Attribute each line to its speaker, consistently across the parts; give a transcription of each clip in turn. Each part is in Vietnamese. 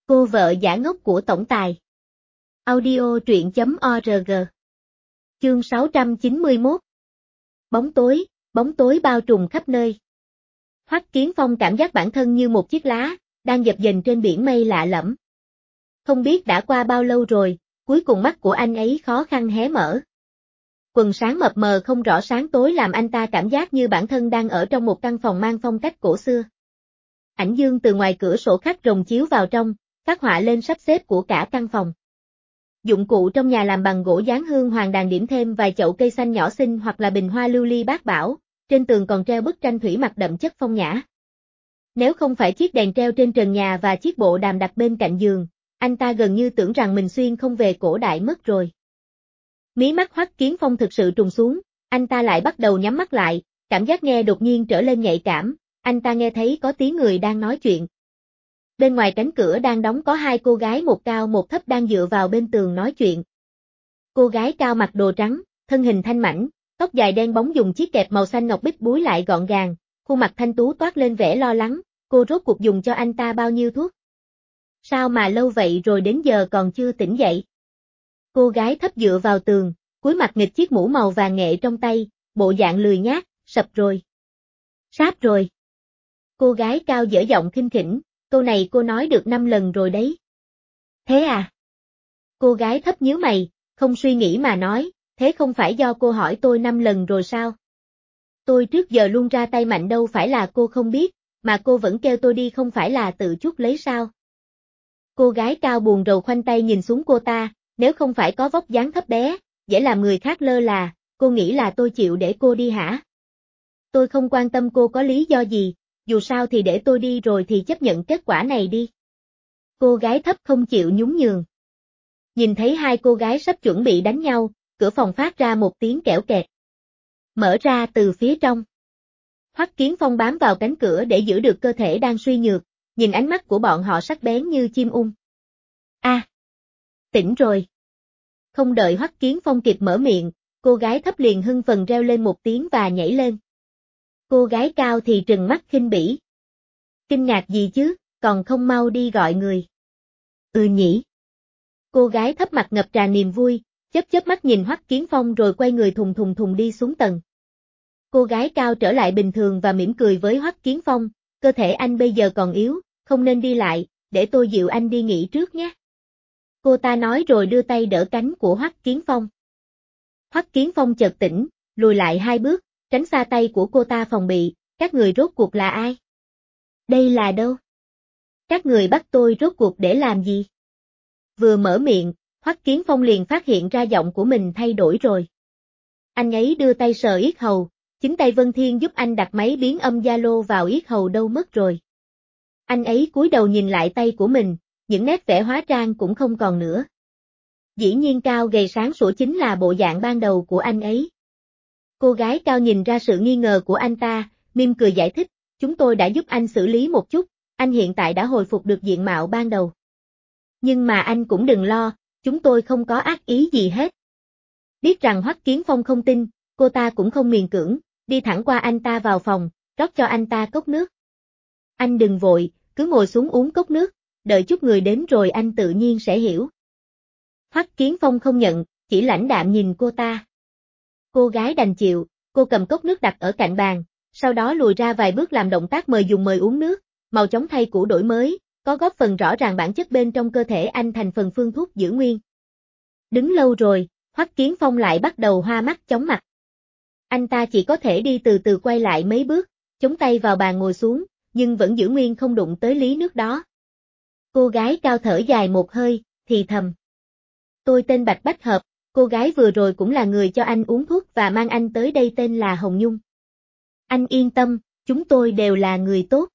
Speaker 1: Cô vợ giả ngốc của tổng tài. Audio truyện.org. Chương 691. Bóng tối bao trùm khắp nơi. Hoắc Kiến Phong cảm giác bản thân như một chiếc lá, đang dập dềnh trên biển mây lạ lẫm. Không biết đã qua bao lâu rồi, cuối cùng mắt của anh ấy khó khăn hé mở. Quần sáng mập mờ không rõ sáng tối làm anh ta cảm giác như bản thân đang ở trong một căn phòng mang phong cách cổ xưa. Ảnh dương từ ngoài cửa sổ khắc rồng chiếu vào trong, phát họa lên sắp xếp của cả căn phòng. Dụng cụ trong nhà làm bằng gỗ dán hương hoàng đàn điểm thêm vài chậu cây xanh nhỏ xinh hoặc là bình hoa lưu ly bát bảo, trên tường còn treo bức tranh thủy mặc đậm chất phong nhã. Nếu không phải chiếc đèn treo trên trần nhà và chiếc bộ đàm đặt bên cạnh giường, anh ta gần như tưởng rằng mình xuyên không về cổ đại mất rồi. Mí mắt Hoắc Kiến Phong thực sự trùng xuống, anh ta lại bắt đầu nhắm mắt lại, cảm giác nghe đột nhiên trở lên nhạy cảm, anh ta nghe thấy có tiếng người đang nói chuyện. Bên ngoài cánh cửa đang đóng có hai cô gái một cao một thấp đang dựa vào bên tường nói chuyện. Cô gái cao mặc đồ trắng, thân hình thanh mảnh, tóc dài đen bóng dùng chiếc kẹp màu xanh ngọc bích búi lại gọn gàng, khuôn mặt thanh tú toát lên vẻ lo lắng, cô rốt cuộc dùng cho anh ta bao nhiêu thuốc? Sao mà lâu vậy rồi đến giờ còn chưa tỉnh dậy? Cô gái thấp dựa vào tường, cúi mặt nghịch chiếc mũ màu vàng nghệ trong tay, bộ dạng lười nhác, sập rồi. Sáp rồi. Cô gái cao dở giọng khinh khỉnh, câu này cô nói được 5 lần rồi đấy. Thế à? Cô gái thấp nhíu mày, không suy nghĩ mà nói, thế không phải do cô hỏi tôi 5 lần rồi sao? Tôi trước giờ luôn ra tay mạnh đâu phải là cô không biết, mà cô vẫn kêu tôi đi không phải là tự chuốc lấy sao? Cô gái cao buồn rầu khoanh tay nhìn xuống cô ta, nếu không phải có vóc dáng thấp bé, dễ làm người khác lơ là, cô nghĩ là tôi chịu để cô đi hả? Tôi không quan tâm cô có lý do gì, dù sao thì để tôi đi rồi thì chấp nhận kết quả này đi. Cô gái thấp không chịu nhún nhường. Nhìn thấy hai cô gái sắp chuẩn bị đánh nhau, cửa phòng phát ra một tiếng kẽo kẹt. Mở ra từ phía trong. Hoắc Kiến Phong bám vào cánh cửa để giữ được cơ thể đang suy nhược, nhìn ánh mắt của bọn họ sắc bén như chim ung. Tỉnh rồi. Không đợi Hoắc Kiến Phong kịp mở miệng, cô gái thấp liền hưng phấn reo lên một tiếng và nhảy lên. Cô gái cao thì trừng mắt khinh bỉ. Kinh ngạc gì chứ, còn không mau đi gọi người. Nhỉ. Cô gái thấp mặt ngập tràn niềm vui, chớp mắt nhìn Hoắc Kiến Phong rồi quay người thùng thùng đi xuống tầng. Cô gái cao trở lại bình thường và mỉm cười với Hoắc Kiến Phong, cơ thể anh bây giờ còn yếu, không nên đi lại, để tôi dịu anh đi nghỉ trước nhé. Cô ta nói rồi đưa tay đỡ cánh của Hoắc Kiến Phong. Hoắc Kiến Phong chợt tỉnh, lùi lại 2 bước, tránh xa tay của cô ta phòng bị, các người rốt cuộc là ai? Đây là đâu? Các người bắt tôi rốt cuộc để làm gì? Vừa mở miệng, Hoắc Kiến Phong liền phát hiện ra giọng của mình thay đổi rồi. Anh ấy đưa tay sờ yết hầu, chính tay Vân Thiên giúp anh đặt máy biến âm Zalo vào yết hầu đâu mất rồi. Anh ấy cúi đầu nhìn lại tay của mình, những nét vẽ hóa trang cũng không còn nữa. Dĩ nhiên cao gầy sáng sủa chính là bộ dạng ban đầu của anh ấy. Cô gái cao nhìn ra sự nghi ngờ của anh ta, mỉm cười giải thích, chúng tôi đã giúp anh xử lý một chút, anh hiện tại đã hồi phục được diện mạo ban đầu. Nhưng mà anh cũng đừng lo, chúng tôi không có ác ý gì hết. Biết rằng Hoắc Kiến Phong không tin, cô ta cũng không miễn cưỡng, đi thẳng qua anh ta vào phòng, rót cho anh ta cốc nước. Anh đừng vội, cứ ngồi xuống uống cốc nước, đợi chút người đến rồi anh tự nhiên sẽ hiểu. Hoắc Kiến Phong không nhận, chỉ lãnh đạm nhìn cô ta. Cô gái đành chịu, cô cầm cốc nước đặt ở cạnh bàn, sau đó lùi ra vài bước làm động tác mời uống nước, màu chóng thay cũ đổi mới, có góp phần rõ ràng bản chất bên trong cơ thể anh thành phần phương thuốc giữ nguyên. Đứng lâu rồi, Hoắc Kiến Phong lại bắt đầu hoa mắt chóng mặt. Anh ta chỉ có thể đi từ từ quay lại mấy bước, chống tay vào bàn ngồi xuống, nhưng vẫn giữ nguyên không đụng tới lý nước đó. Cô gái cao thở dài một hơi, thì thầm. Tôi tên Bạch Bách Hợp, cô gái vừa rồi cũng là người cho anh uống thuốc và mang anh tới đây tên là Hồng Nhung. Anh yên tâm, chúng tôi đều là người tốt.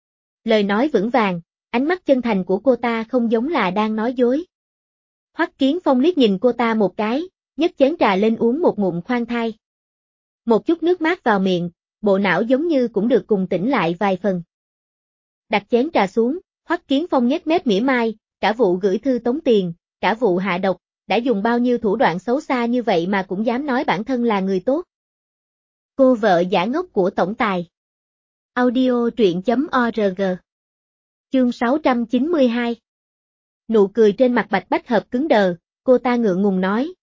Speaker 1: Lời nói vững vàng, ánh mắt chân thành của cô ta không giống là đang nói dối. Hoắc Kiến Phong liếc nhìn cô ta một cái, nhấc chén trà lên uống một ngụm khoan thai. Một chút nước mát vào miệng, bộ não giống như cũng được cùng tỉnh lại vài phần. Đặt chén trà xuống, Hoắc Kiến Phong nhếch mép mỉa mai, cả vụ gửi thư tống tiền, cả vụ hạ độc, đã dùng bao nhiêu thủ đoạn xấu xa như vậy mà cũng dám nói bản thân là người tốt. Cô vợ giả ngốc của tổng tài. Audio truyện.org. Chương 692. Nụ cười trên mặt Bạch Bách Hợp cứng đờ, cô ta ngượng ngùng nói,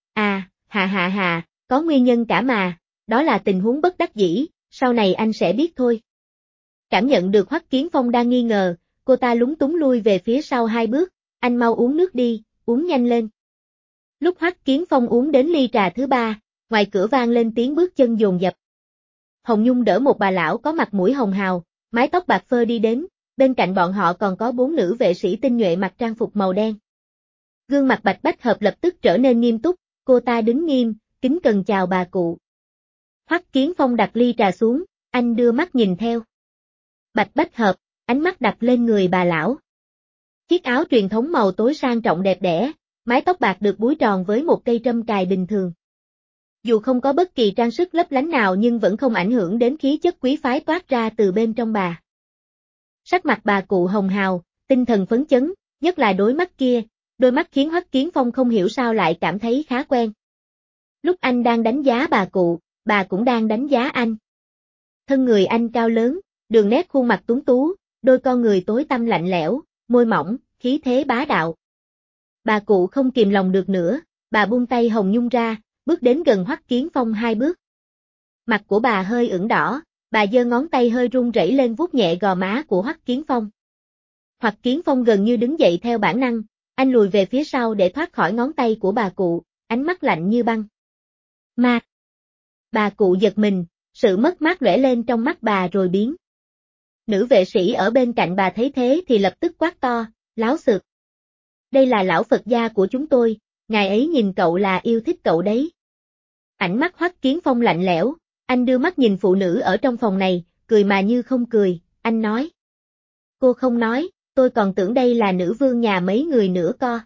Speaker 1: có nguyên nhân cả mà, đó là tình huống bất đắc dĩ, sau này anh sẽ biết thôi. Cảm nhận được Hoắc Kiến Phong đang nghi ngờ, cô ta lúng túng lui về phía sau 2 bước, anh mau uống nước đi, uống nhanh lên. Lúc Hoắc Kiến Phong uống đến ly trà thứ 3, ngoài cửa vang lên tiếng bước chân dồn dập. Hồng Nhung đỡ một bà lão có mặt mũi hồng hào, mái tóc bạc phơ đi đến, bên cạnh bọn họ còn có 4 nữ vệ sĩ tinh nhuệ mặc trang phục màu đen. Gương mặt Bạch Bách Hợp lập tức trở nên nghiêm túc, cô ta đứng nghiêm, kính cẩn chào bà cụ. Hoắc Kiến Phong đặt ly trà xuống, anh đưa mắt nhìn theo. Bạch Bách Hợp, ánh mắt đặt lên người bà lão. Chiếc áo truyền thống màu tối sang trọng đẹp đẽ, mái tóc bạc được búi tròn với một cây trâm cài bình thường. Dù không có bất kỳ trang sức lấp lánh nào nhưng vẫn không ảnh hưởng đến khí chất quý phái toát ra từ bên trong bà. Sắc mặt bà cụ hồng hào, tinh thần phấn chấn, nhất là đôi mắt kia, đôi mắt khiến Hoắc Kiến Phong không hiểu sao lại cảm thấy khá quen. Lúc anh đang đánh giá bà cũng đang đánh giá anh. Thân người anh cao lớn, đường nét khuôn mặt tuấn tú, đôi con người tối tăm lạnh lẽo, môi mỏng, khí thế bá đạo. Bà cụ không kìm lòng được nữa, bà buông tay Hồng Nhung ra, bước đến gần Hoắc Kiến Phong 2 bước. Mặt của bà hơi ửng đỏ, bà giơ ngón tay hơi run rẩy lên vuốt nhẹ gò má của Hoắc Kiến Phong. Hoắc Kiến Phong gần như đứng dậy theo bản năng, anh lùi về phía sau để thoát khỏi ngón tay của bà cụ, ánh mắt lạnh như băng. Ma! Bà cụ giật mình, sự mất mát lóe lên trong mắt bà rồi biến. Nữ vệ sĩ ở bên cạnh bà thấy thế thì lập tức quát to, láo xược. Đây là lão Phật gia của chúng tôi, ngài ấy nhìn cậu là yêu thích cậu đấy. Ánh mắt Hoắc Kiến Phong lạnh lẽo, anh đưa mắt nhìn phụ nữ ở trong phòng này, cười mà như không cười, anh nói. Cô không nói, tôi còn tưởng đây là nữ vương nhà mấy người nữa co.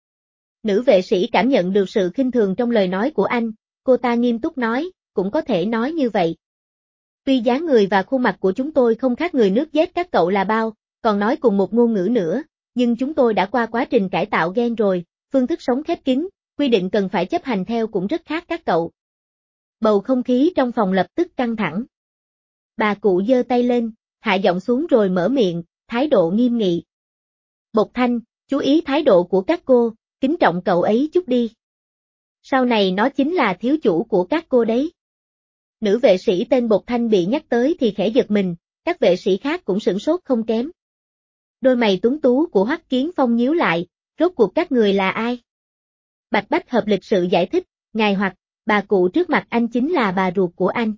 Speaker 1: Nữ vệ sĩ cảm nhận được sự khinh thường trong lời nói của anh, cô ta nghiêm túc nói, cũng có thể nói như vậy. Tuy dáng người và khuôn mặt của chúng tôi không khác người nước dét các cậu là bao, còn nói cùng một ngôn ngữ nữa, nhưng chúng tôi đã qua quá trình cải tạo gen rồi, phương thức sống khép kín, quy định cần phải chấp hành theo cũng rất khác các cậu. Bầu không khí trong phòng lập tức căng thẳng. Bà cụ giơ tay lên, hạ giọng xuống rồi mở miệng, thái độ nghiêm nghị. Bột Thanh, chú ý thái độ của các cô, kính trọng cậu ấy chút đi. Sau này nó chính là thiếu chủ của các cô đấy. Nữ vệ sĩ tên Bột Thanh bị nhắc tới thì khẽ giật mình, các vệ sĩ khác cũng sửng sốt không kém. Đôi mày tuấn tú của Hoắc Kiến Phong nhíu lại, rốt cuộc các người là ai? Bạch Bách Hợp lịch sự giải thích, ngài hoặc, bà cụ trước mặt anh chính là bà ruột của anh.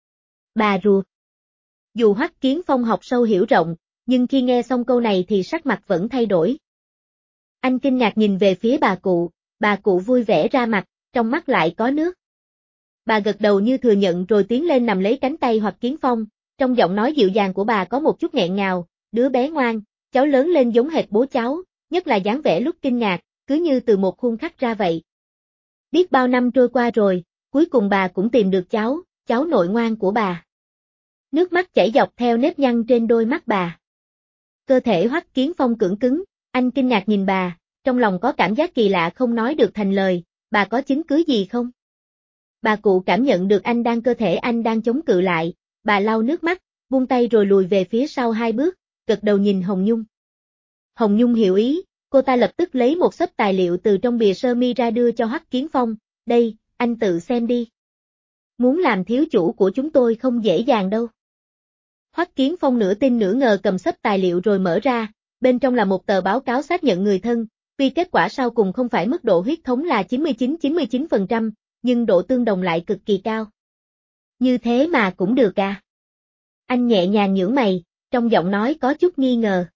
Speaker 1: Bà ruột. Dù Hoắc Kiến Phong học sâu hiểu rộng, nhưng khi nghe xong câu này thì sắc mặt vẫn thay đổi. Anh kinh ngạc nhìn về phía bà cụ vui vẻ ra mặt, trong mắt lại có nước. Bà gật đầu như thừa nhận rồi tiến lên nằm lấy cánh tay Hoắc Kiến Phong, trong giọng nói dịu dàng của bà có một chút nghẹn ngào, đứa bé ngoan, cháu lớn lên giống hệt bố cháu, nhất là dáng vẻ lúc kinh ngạc, cứ như từ một khuôn khắc ra vậy. Biết bao năm trôi qua rồi, cuối cùng bà cũng tìm được cháu nội ngoan của bà. Nước mắt chảy dọc theo nếp nhăn trên đôi mắt bà. Cơ thể Hoắc Kiến Phong cưỡng cứng, anh kinh ngạc nhìn bà, trong lòng có cảm giác kỳ lạ không nói được thành lời, bà có chứng cứ gì không? Bà cụ cảm nhận được cơ thể anh đang chống cự lại, bà lau nước mắt, buông tay rồi lùi về phía sau 2 bước, gật đầu nhìn Hồng Nhung. Hồng Nhung hiểu ý, cô ta lập tức lấy một xấp tài liệu từ trong bìa sơ mi ra đưa cho Hoắc Kiến Phong, đây, anh tự xem đi. Muốn làm thiếu chủ của chúng tôi không dễ dàng đâu. Hoắc Kiến Phong nửa tin nửa ngờ cầm xấp tài liệu rồi mở ra, bên trong là một tờ báo cáo xác nhận người thân, tuy kết quả sau cùng không phải mức độ huyết thống là 99%, nhưng độ tương đồng lại cực kỳ cao. Như thế mà cũng được à? Anh nhẹ nhàng nhướng mày, trong giọng nói có chút nghi ngờ.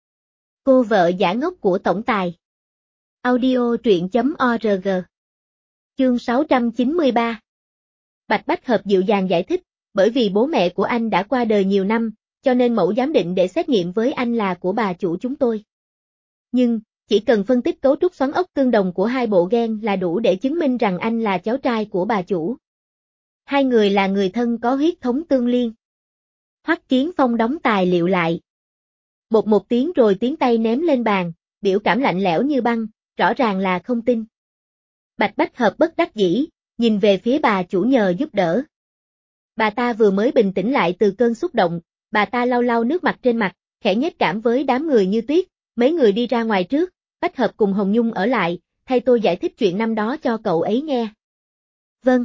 Speaker 1: Cô vợ giả ngốc của tổng tài. Audio truyện.org. Chương 693. Bạch Bách Hợp dịu dàng giải thích, bởi vì bố mẹ của anh đã qua đời nhiều năm, cho nên mẫu giám định để xét nghiệm với anh là của bà chủ chúng tôi. Nhưng, chỉ cần phân tích cấu trúc xoắn ốc tương đồng của 2 bộ gen là đủ để chứng minh rằng anh là cháu trai của bà chủ. 2 người là người thân có huyết thống tương liên. Hoắc Kiến Phong đóng tài liệu lại. Bột một tiếng rồi tiến tay ném lên bàn, biểu cảm lạnh lẽo như băng, rõ ràng là không tin. Bạch Bách Hợp bất đắc dĩ, nhìn về phía bà chủ nhờ giúp đỡ. Bà ta vừa mới bình tĩnh lại từ cơn xúc động, bà ta lau lau nước mặt trên mặt, khẽ nhếch cảm với đám người như tuyết, mấy người đi ra ngoài trước, Bách Hợp cùng Hồng Nhung ở lại, thay tôi giải thích chuyện năm đó cho cậu ấy nghe. Vâng.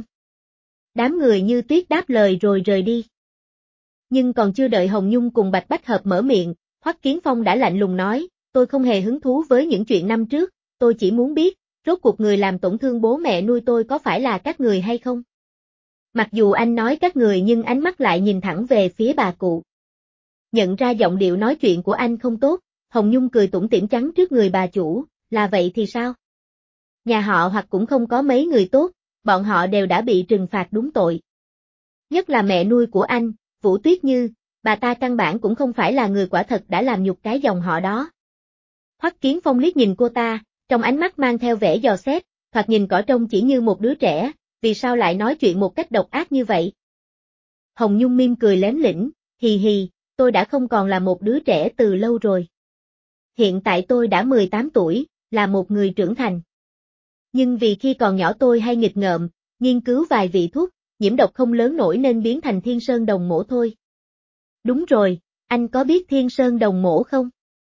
Speaker 1: Đám người như tuyết đáp lời rồi rời đi. Nhưng còn chưa đợi Hồng Nhung cùng Bách Hợp mở miệng, Hoắc Kiến Phong đã lạnh lùng nói, tôi không hề hứng thú với những chuyện năm trước, tôi chỉ muốn biết, rốt cuộc người làm tổn thương bố mẹ nuôi tôi có phải là các người hay không? Mặc dù anh nói các người nhưng ánh mắt lại nhìn thẳng về phía bà cụ. Nhận ra giọng điệu nói chuyện của anh không tốt, Hồng Nhung cười tủm tỉm chắn trước người bà chủ, là vậy thì sao? Nhà họ hoặc cũng không có mấy người tốt, bọn họ đều đã bị trừng phạt đúng tội. Nhất là mẹ nuôi của anh, Vũ Tuyết Như, bà ta căn bản cũng không phải là người quả thật đã làm nhục cái dòng họ đó. Hoắc Kiến Phong liếc nhìn cô ta, trong ánh mắt mang theo vẻ dò xét, thoạt nhìn cỏ trông chỉ như một đứa trẻ, vì sao lại nói chuyện một cách độc ác như vậy? Hồng Nhung mỉm cười lém lĩnh, hì hì, tôi đã không còn là một đứa trẻ từ lâu rồi. Hiện tại tôi đã 18 tuổi, là một người trưởng thành. Nhưng vì khi còn nhỏ tôi hay nghịch ngợm, nghiên cứu vài vị thuốc, nhiễm độc không lớn nổi nên biến thành Thiên Sơn Đồng Mổ thôi. Đúng rồi, anh có biết Thiên Sơn Đồng Mổ không?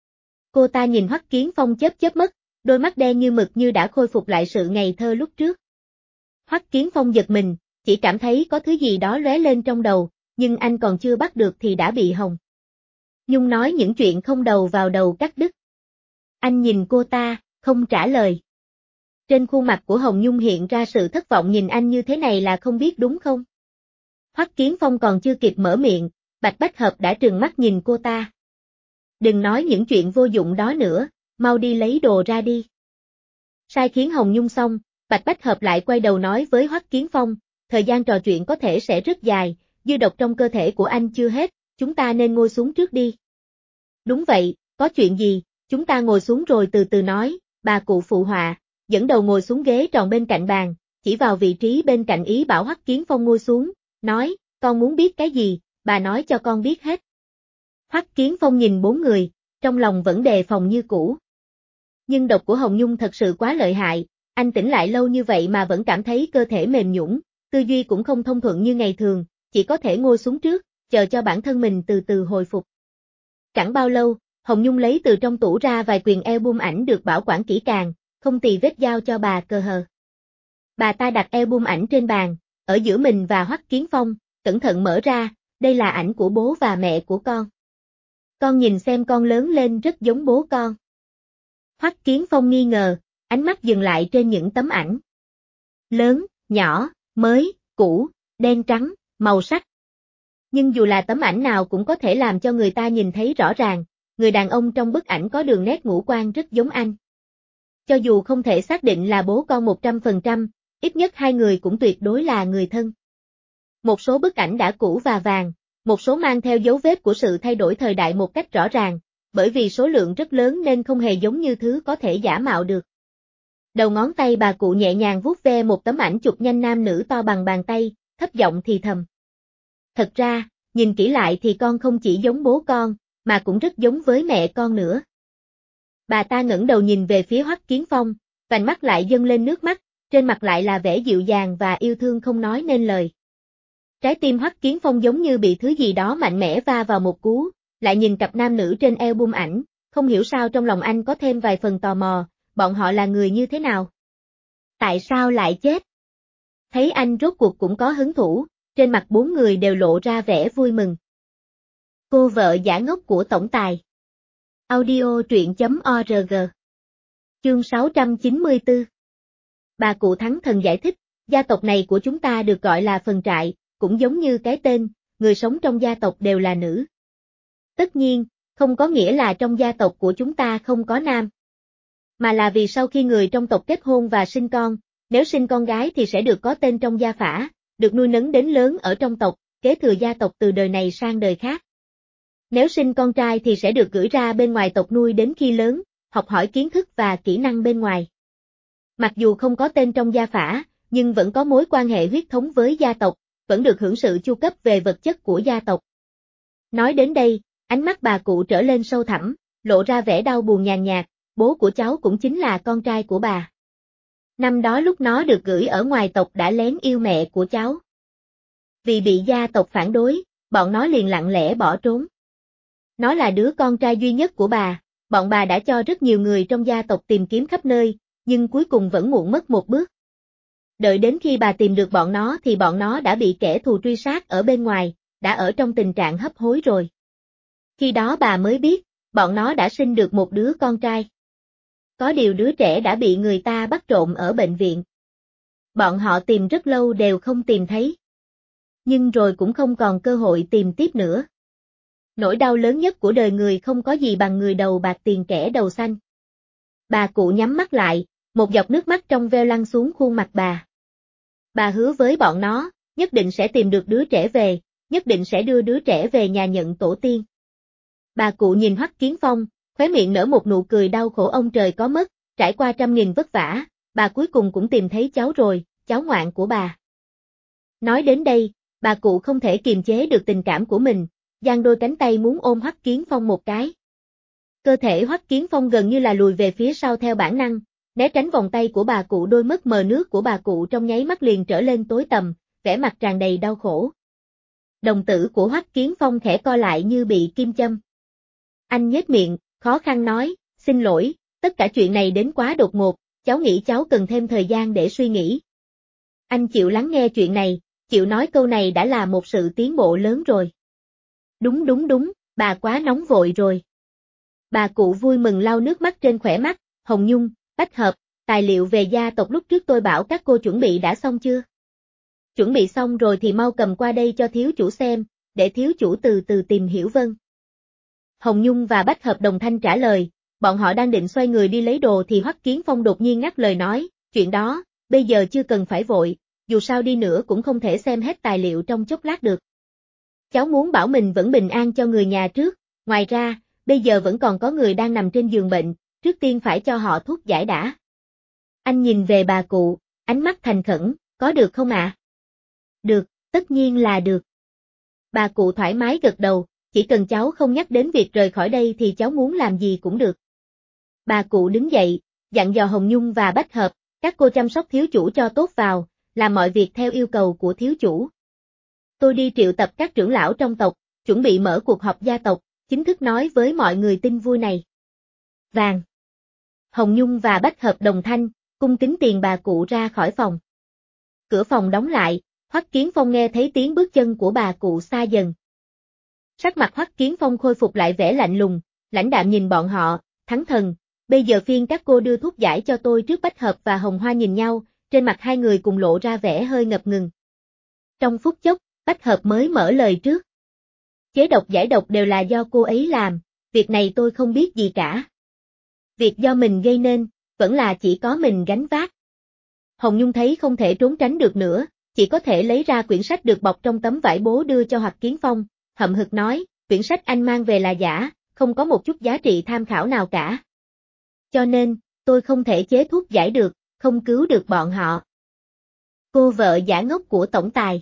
Speaker 1: Cô ta nhìn Hoắc Kiến Phong chớp mắt, đôi mắt đen như mực như đã khôi phục lại sự ngây thơ lúc trước. Hoắc Kiến Phong giật mình, chỉ cảm thấy có thứ gì đó lóe lên trong đầu, nhưng anh còn chưa bắt được thì đã bị Hồng Nhung nói những chuyện không đầu vào đầu cắt đứt. Anh nhìn cô ta, không trả lời. Trên khuôn mặt của Hồng Nhung hiện ra sự thất vọng, nhìn anh như thế này là không biết đúng không? Hoắc Kiến Phong còn chưa kịp mở miệng, Bách Hợp đã trừng mắt nhìn cô ta. Đừng nói những chuyện vô dụng đó nữa, mau đi lấy đồ ra đi. Sai khiến Hồng Nhung xong, Bách Hợp lại quay đầu nói với Hoắc Kiến Phong, thời gian trò chuyện có thể sẽ rất dài, dư độc trong cơ thể của anh chưa hết, chúng ta nên ngồi xuống trước đi. Đúng vậy, có chuyện gì, chúng ta ngồi xuống rồi từ từ nói, bà cụ phụ họa, dẫn đầu ngồi xuống ghế tròn bên cạnh bàn, chỉ vào vị trí bên cạnh ý bảo Hoắc Kiến Phong ngồi xuống, nói, con muốn biết cái gì, bà nói cho con biết hết. Hoắc Kiến Phong nhìn bốn người, trong lòng vẫn đề phòng như cũ. Nhưng độc của Hồng Nhung thật sự quá lợi hại, anh tỉnh lại lâu như vậy mà vẫn cảm thấy cơ thể mềm nhũn, tư duy cũng không thông thuận như ngày thường, chỉ có thể ngồi xuống trước, chờ cho bản thân mình từ từ hồi phục. Chẳng bao lâu, Hồng Nhung lấy từ trong tủ ra vài quyển album ảnh được bảo quản kỹ càng, không tì vết giao cho bà Cờ Hờ. Bà ta đặt album ảnh trên bàn, ở giữa mình và Hoắc Kiến Phong, cẩn thận mở ra, đây là ảnh của bố và mẹ của con. Con nhìn xem con lớn lên rất giống bố con. Hoắc Kiến Phong nghi ngờ, ánh mắt dừng lại trên những tấm ảnh. Lớn, nhỏ, mới, cũ, đen trắng, màu sắc. Nhưng dù là tấm ảnh nào cũng có thể làm cho người ta nhìn thấy rõ ràng, người đàn ông trong bức ảnh có đường nét ngũ quan rất giống anh. Cho dù không thể xác định là bố con 100%, ít nhất hai người cũng tuyệt đối là người thân. Một số bức ảnh đã cũ và vàng, một số mang theo dấu vết của sự thay đổi thời đại một cách rõ ràng, bởi vì số lượng rất lớn nên không hề giống như thứ có thể giả mạo được. Đầu ngón tay bà cụ nhẹ nhàng vuốt ve một tấm ảnh chụp nhanh nam nữ to bằng bàn tay, thấp giọng thì thầm. Thật ra, nhìn kỹ lại thì con không chỉ giống bố con, mà cũng rất giống với mẹ con nữa. Bà ta ngẩng đầu nhìn về phía Hoắc Kiến Phong, vành mắt lại dâng lên nước mắt, trên mặt lại là vẻ dịu dàng và yêu thương không nói nên lời. Trái tim Hoắc Kiến Phong giống như bị thứ gì đó mạnh mẽ va vào một cú, lại nhìn cặp nam nữ trên album ảnh, không hiểu sao trong lòng anh có thêm vài phần tò mò, bọn họ là người như thế nào? Tại sao lại chết? Thấy anh rốt cuộc cũng có hứng thú, trên mặt bốn người đều lộ ra vẻ vui mừng. Cô vợ giả ngốc của tổng tài. Audio truyện.org. Chương 694. Bà cụ Thắng Thần giải thích, gia tộc này của chúng ta được gọi là Phần Trại, cũng giống như cái tên, người sống trong gia tộc đều là nữ. Tất nhiên, không có nghĩa là trong gia tộc của chúng ta không có nam. Mà là vì sau khi người trong tộc kết hôn và sinh con, nếu sinh con gái thì sẽ được có tên trong gia phả, được nuôi nấng đến lớn ở trong tộc, kế thừa gia tộc từ đời này sang đời khác. Nếu sinh con trai thì sẽ được gửi ra bên ngoài tộc nuôi đến khi lớn, học hỏi kiến thức và kỹ năng bên ngoài. Mặc dù không có tên trong gia phả, nhưng vẫn có mối quan hệ huyết thống với gia tộc, vẫn được hưởng sự chu cấp về vật chất của gia tộc. Nói đến đây, ánh mắt bà cụ trở lên sâu thẳm, lộ ra vẻ đau buồn nhàn nhạt, bố của cháu cũng chính là con trai của bà. Năm đó lúc nó được gửi ở ngoài tộc đã lén yêu mẹ của cháu. Vì bị gia tộc phản đối, bọn nó liền lặng lẽ bỏ trốn. Nó là đứa con trai duy nhất của bà, bọn bà đã cho rất nhiều người trong gia tộc tìm kiếm khắp nơi, nhưng cuối cùng vẫn muộn mất một bước. Đợi đến khi bà tìm được bọn nó thì bọn nó đã bị kẻ thù truy sát ở bên ngoài, đã ở trong tình trạng hấp hối rồi. Khi đó bà mới biết, bọn nó đã sinh được một đứa con trai. Có điều đứa trẻ đã bị người ta bắt trộm ở bệnh viện. Bọn họ tìm rất lâu đều không tìm thấy. Nhưng rồi cũng không còn cơ hội tìm tiếp nữa. Nỗi đau lớn nhất của đời người không có gì bằng người đầu bạc tiền kẻ đầu xanh. Bà cụ nhắm mắt lại, một giọt nước mắt trong veo lăn xuống khuôn mặt bà. Bà hứa với bọn nó, nhất định sẽ tìm được đứa trẻ về, nhất định sẽ đưa đứa trẻ về nhà nhận tổ tiên. Bà cụ nhìn Hoắc Kiến Phong, khóe miệng nở một nụ cười đau khổ ông trời có mất, trải qua trăm nghìn vất vả, bà cuối cùng cũng tìm thấy cháu rồi, cháu ngoại của bà. Nói đến đây, bà cụ không thể kiềm chế được tình cảm của mình, giang đôi cánh tay muốn ôm Hoắc Kiến Phong một cái. Cơ thể Hoắc Kiến Phong gần như là lùi về phía sau theo bản năng, né tránh vòng tay của bà cụ, đôi mắt mờ nước của bà cụ trong nháy mắt liền trở lên tối tăm, vẻ mặt tràn đầy đau khổ. Đồng tử của Hoắc Kiến Phong khẽ co lại như bị kim châm. Anh nhếch miệng, khó khăn nói, xin lỗi, tất cả chuyện này đến quá đột ngột, cháu nghĩ cháu cần thêm thời gian để suy nghĩ. Anh chịu lắng nghe chuyện này, chịu nói câu này đã là một sự tiến bộ lớn rồi. Đúng, bà quá nóng vội rồi. Bà cụ vui mừng lau nước mắt trên khóe mắt, Hồng Nhung, Bách Hợp, tài liệu về gia tộc lúc trước tôi bảo các cô chuẩn bị đã xong chưa? Chuẩn bị xong rồi thì mau cầm qua đây cho thiếu chủ xem, để thiếu chủ từ từ tìm hiểu. Vâng. Hồng Nhung và Bách Hợp đồng thanh trả lời, bọn họ đang định xoay người đi lấy đồ thì Hoắc Kiến Phong đột nhiên ngắt lời nói, chuyện đó, bây giờ chưa cần phải vội, dù sao đi nữa cũng không thể xem hết tài liệu trong chốc lát được. Cháu muốn bảo mình vẫn bình an cho người nhà trước, ngoài ra, bây giờ vẫn còn có người đang nằm trên giường bệnh, trước tiên phải cho họ thuốc giải đã. Anh nhìn về bà cụ, ánh mắt thành khẩn, có được không ạ? Được, tất nhiên là được. Bà cụ thoải mái gật đầu, chỉ cần cháu không nhắc đến việc rời khỏi đây thì cháu muốn làm gì cũng được. Bà cụ đứng dậy, dặn dò Hồng Nhung và Bách Hợp, các cô chăm sóc thiếu chủ cho tốt vào, làm mọi việc theo yêu cầu của thiếu chủ. Tôi đi triệu tập các trưởng lão trong tộc, chuẩn bị mở cuộc họp gia tộc, chính thức nói với mọi người tin vui này. Vàng. Hồng Nhung và Bách Hợp đồng thanh, cung kính tiền bà cụ ra khỏi phòng. Cửa phòng đóng lại, Hoắc Kiến Phong nghe thấy tiếng bước chân của bà cụ xa dần. Sắc mặt Hoắc Kiến Phong khôi phục lại vẻ lạnh lùng, lãnh đạm nhìn bọn họ, Thắng Thần, bây giờ phiên các cô đưa thuốc giải cho tôi trước. Bách Hợp và Hồng Hoa nhìn nhau, trên mặt hai người cùng lộ ra vẻ hơi ngập ngừng. Trong phút chốc, Bách Hợp mới mở lời trước. Chế độc giải độc đều là do cô ấy làm, việc này tôi không biết gì cả. Việc do mình gây nên, vẫn là chỉ có mình gánh vác. Hồng Nhung thấy không thể trốn tránh được nữa, chỉ có thể lấy ra quyển sách được bọc trong tấm vải bố đưa cho Hoắc Kiến Phong, hậm hực nói, quyển sách anh mang về là giả, không có một chút giá trị tham khảo nào cả. Cho nên, tôi không thể chế thuốc giải được, không cứu được bọn họ. Cô vợ giả ngốc của tổng tài.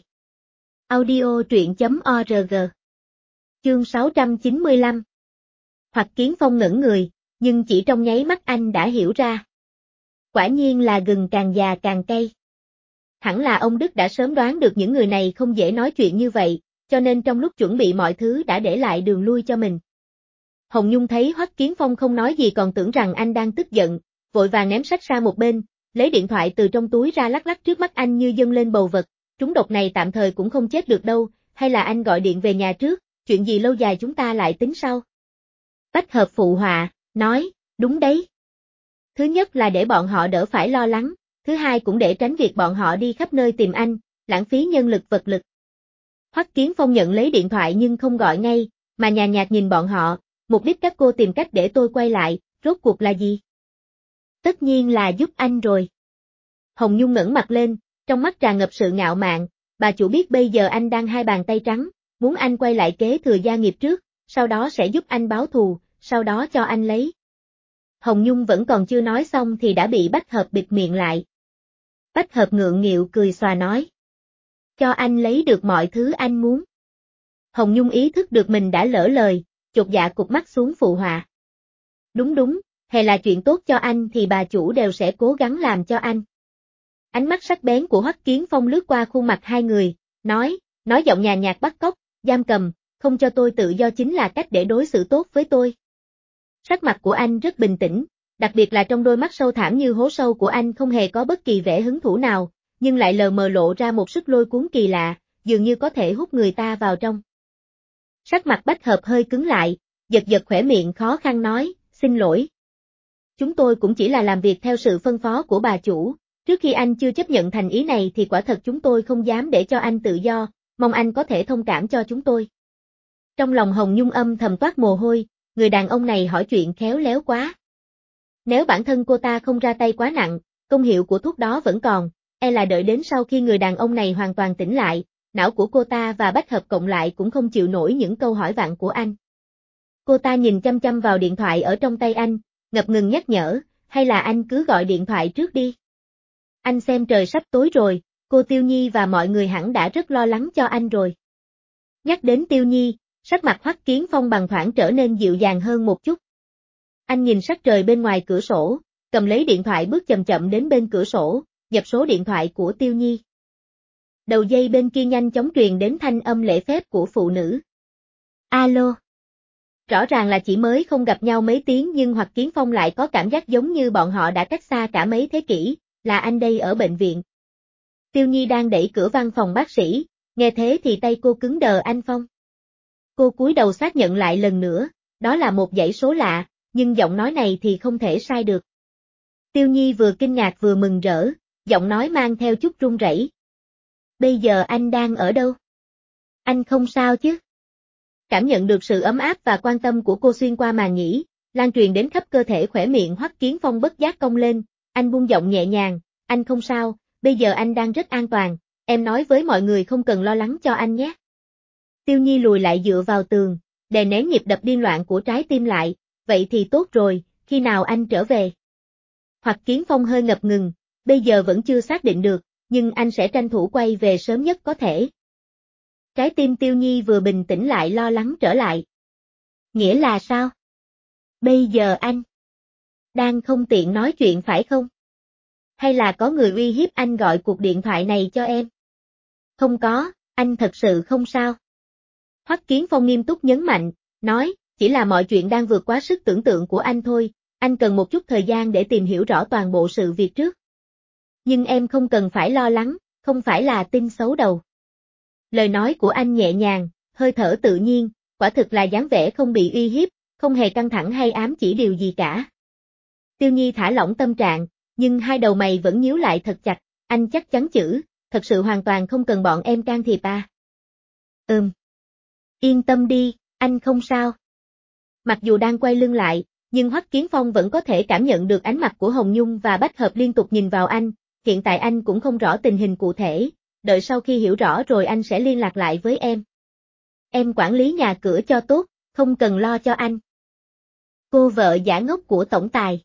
Speaker 1: Audio truyện.org. Chương 695. Hoắc Kiến Phong ngẩn người, nhưng chỉ trong nháy mắt anh đã hiểu ra. Quả nhiên là gừng càng già càng cay. Hẳn là ông Đức đã sớm đoán được những người này không dễ nói chuyện như vậy, cho nên trong lúc chuẩn bị mọi thứ đã để lại đường lui cho mình. Hồng Nhung thấy Hoắc Kiến Phong không nói gì còn tưởng rằng anh đang tức giận, vội vàng ném sách sang một bên, lấy điện thoại từ trong túi ra lắc lắc trước mắt anh như dâng lên bầu vật, trúng độc này tạm thời cũng không chết được đâu, hay là anh gọi điện về nhà trước, chuyện gì lâu dài chúng ta lại tính sau. Bách Hợp phụ họa, nói, đúng đấy. Thứ nhất là để bọn họ đỡ phải lo lắng, thứ hai cũng để tránh việc bọn họ đi khắp nơi tìm anh, lãng phí nhân lực vật lực. Hoắc Kiến Phong nhận lấy điện thoại nhưng không gọi ngay, mà nhàn nhạt nhìn bọn họ, mục đích các cô tìm cách để tôi quay lại, rốt cuộc là gì? Tất nhiên là giúp anh rồi. Hồng Nhung ngẩng mặt lên, trong mắt tràn ngập sự ngạo mạn, bà chủ biết bây giờ anh đang hai bàn tay trắng, muốn anh quay lại kế thừa gia nghiệp trước, sau đó sẽ giúp anh báo thù, sau đó cho anh lấy. Hồng Nhung vẫn còn chưa nói xong thì đã bị Bách Hợp bịt miệng lại. Bách Hợp ngượng nghịu cười xòa nói. Cho anh lấy được mọi thứ anh muốn. Hồng Nhung ý thức được mình đã lỡ lời, chột dạ cụp mắt xuống phụ họa. Đúng, hay là chuyện tốt cho anh thì bà chủ đều sẽ cố gắng làm cho anh. Ánh mắt sắc bén của Hoắc Kiến Phong lướt qua khuôn mặt hai người, nói giọng nhàn nhạt bắt cóc, giam cầm, không cho tôi tự do chính là cách để đối xử tốt với tôi. Sắc mặt của anh rất bình tĩnh, đặc biệt là trong đôi mắt sâu thẳm như hố sâu của anh không hề có bất kỳ vẻ hứng thú nào, nhưng lại lờ mờ lộ ra một sức lôi cuốn kỳ lạ, dường như có thể hút người ta vào trong. Sắc mặt Bách Hợp hơi cứng lại, giật giật khỏe miệng khó khăn nói, xin lỗi. Chúng tôi cũng chỉ là làm việc theo sự phân phó của bà chủ, trước khi anh chưa chấp nhận thành ý này thì quả thật chúng tôi không dám để cho anh tự do, mong anh có thể thông cảm cho chúng tôi. Trong lòng Hồng Nhung âm thầm toát mồ hôi, người đàn ông này hỏi chuyện khéo léo quá. Nếu bản thân cô ta không ra tay quá nặng, công hiệu của thuốc đó vẫn còn, e là đợi đến sau khi người đàn ông này hoàn toàn tỉnh lại, não của cô ta và Bách Hợp cộng lại cũng không chịu nổi những câu hỏi vặn của anh. Cô ta nhìn chăm chăm vào điện thoại ở trong tay anh, ngập ngừng nhắc nhở, hay là anh cứ gọi điện thoại trước đi. Anh xem trời sắp tối rồi, cô Tiêu Nhi và mọi người hẳn đã rất lo lắng cho anh rồi. Nhắc đến Tiêu Nhi, sắc mặt Hoắc Kiến Phong bằng thoảng trở nên dịu dàng hơn một chút. Anh nhìn sắc trời bên ngoài cửa sổ, cầm lấy điện thoại bước chậm chậm đến bên cửa sổ, nhập số điện thoại của Tiêu Nhi. Đầu dây bên kia nhanh chóng truyền đến thanh âm lễ phép của phụ nữ. Alo. Rõ ràng là chỉ mới không gặp nhau mấy tiếng nhưng Hoắc Kiến Phong lại có cảm giác giống như bọn họ đã cách xa cả mấy thế kỷ, là anh đây ở bệnh viện. Tiêu Nhi đang đẩy cửa văn phòng bác sĩ, nghe thế thì tay cô cứng đờ. Anh Phong. Cô cúi đầu xác nhận lại lần nữa, đó là một dãy số lạ, nhưng giọng nói này thì không thể sai được. Tiêu Nhi vừa kinh ngạc vừa mừng rỡ, giọng nói mang theo chút run rẩy. Bây giờ anh đang ở đâu? Anh không sao chứ? Cảm nhận được sự ấm áp và quan tâm của cô xuyên qua màn nhĩ, lan truyền đến khắp cơ thể. Khỏe miệng Hoắc Kiến Phong bất giác cong lên, anh buông giọng nhẹ nhàng, anh không sao, bây giờ anh đang rất an toàn, em nói với mọi người không cần lo lắng cho anh nhé. Tiêu Nhi lùi lại dựa vào tường, đè nén nhịp đập điên loạn của trái tim lại, vậy thì tốt rồi, khi nào anh trở về? Hoắc Kiến Phong hơi ngập ngừng, bây giờ vẫn chưa xác định được, nhưng anh sẽ tranh thủ quay về sớm nhất có thể. Trái tim Tiêu Nhi vừa bình tĩnh lại lo lắng trở lại. Nghĩa là sao? Bây giờ anh đang không tiện nói chuyện phải không? Hay là có người uy hiếp anh gọi cuộc điện thoại này cho em? Không có, anh thật sự không sao. Hoắc Kiến Phong nghiêm túc nhấn mạnh, nói, chỉ là mọi chuyện đang vượt quá sức tưởng tượng của anh thôi, anh cần một chút thời gian để tìm hiểu rõ toàn bộ sự việc trước. Nhưng em không cần phải lo lắng, không phải là tin xấu đâu. Lời nói của anh nhẹ nhàng, hơi thở tự nhiên, quả thực là dáng vẻ không bị uy hiếp, không hề căng thẳng hay ám chỉ điều gì cả. Tiêu Nhi thả lỏng tâm trạng, nhưng hai đầu mày vẫn nhíu lại thật chặt, anh chắc chắn chứ, thật sự hoàn toàn không cần bọn em can thiệp à. Yên tâm đi, anh không sao. Mặc dù đang quay lưng lại, nhưng Hoắc Kiến Phong vẫn có thể cảm nhận được ánh mặt của Hồng Nhung và Bách Hợp liên tục nhìn vào anh, hiện tại anh cũng không rõ tình hình cụ thể, đợi sau khi hiểu rõ rồi anh sẽ liên lạc lại với em. Em quản lý nhà cửa cho tốt, không cần lo cho anh. Cô vợ giả ngốc của tổng tài.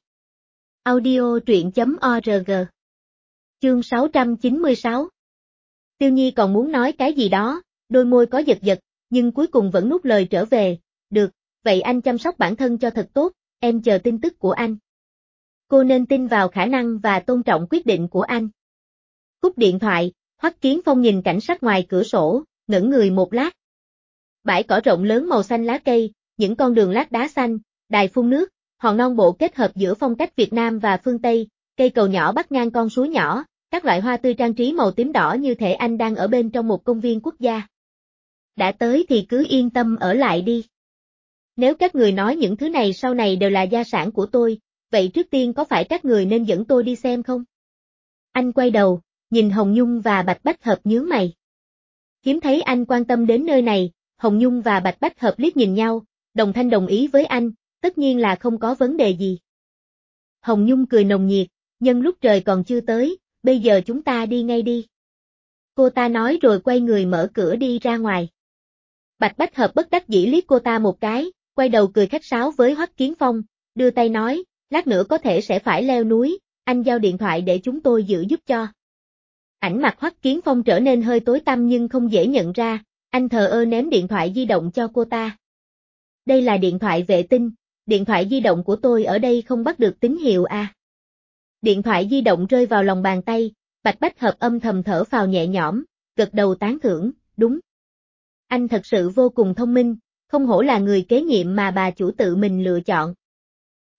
Speaker 1: Audio truyện.org. Chương 696. Tiêu Nhi còn muốn nói cái gì đó, đôi môi có giật giật, nhưng cuối cùng vẫn nuốt lời trở về, được, vậy anh chăm sóc bản thân cho thật tốt, em chờ tin tức của anh. Cô nên tin vào khả năng và tôn trọng quyết định của anh. Cúp điện thoại, Hoắc Kiến Phong nhìn cảnh sắc ngoài cửa sổ, ngẩn người một lát. Bãi cỏ rộng lớn màu xanh lá cây, những con đường lát đá xanh, đài phun nước, hòn non bộ kết hợp giữa phong cách Việt Nam và phương Tây, cây cầu nhỏ bắc ngang con suối nhỏ, các loại hoa tươi trang trí màu tím đỏ như thể anh đang ở bên trong một công viên quốc gia. Đã tới thì cứ yên tâm ở lại đi. Nếu các người nói những thứ này sau này đều là gia sản của tôi, vậy trước tiên có phải các người nên dẫn tôi đi xem không? Anh quay đầu, nhìn Hồng Nhung và Bạch Bách Hợp nhướng mày. Hiếm thấy anh quan tâm đến nơi này, Hồng Nhung và Bạch Bách Hợp liếc nhìn nhau, đồng thanh đồng ý với anh, tất nhiên là không có vấn đề gì. Hồng Nhung cười nồng nhiệt, nhân lúc trời còn chưa tới, bây giờ chúng ta đi ngay đi. Cô ta nói rồi quay người mở cửa đi ra ngoài. Bạch Bách Hợp bất đắc dĩ liếc cô ta một cái, quay đầu cười khách sáo với Hoắc Kiến Phong, đưa tay nói, lát nữa có thể sẽ phải leo núi, anh giao điện thoại để chúng tôi giữ giúp cho. Ảnh mặt Hoắc Kiến Phong trở nên hơi tối tăm nhưng không dễ nhận ra, anh thờ ơ ném điện thoại di động cho cô ta. Đây là điện thoại vệ tinh, điện thoại di động của tôi ở đây không bắt được tín hiệu à. Điện thoại di động rơi vào lòng bàn tay, Bạch Bách Hợp âm thầm thở phào nhẹ nhõm, gật đầu tán thưởng, đúng. Anh thật sự vô cùng thông minh, không hổ là người kế nhiệm mà bà chủ tự mình lựa chọn.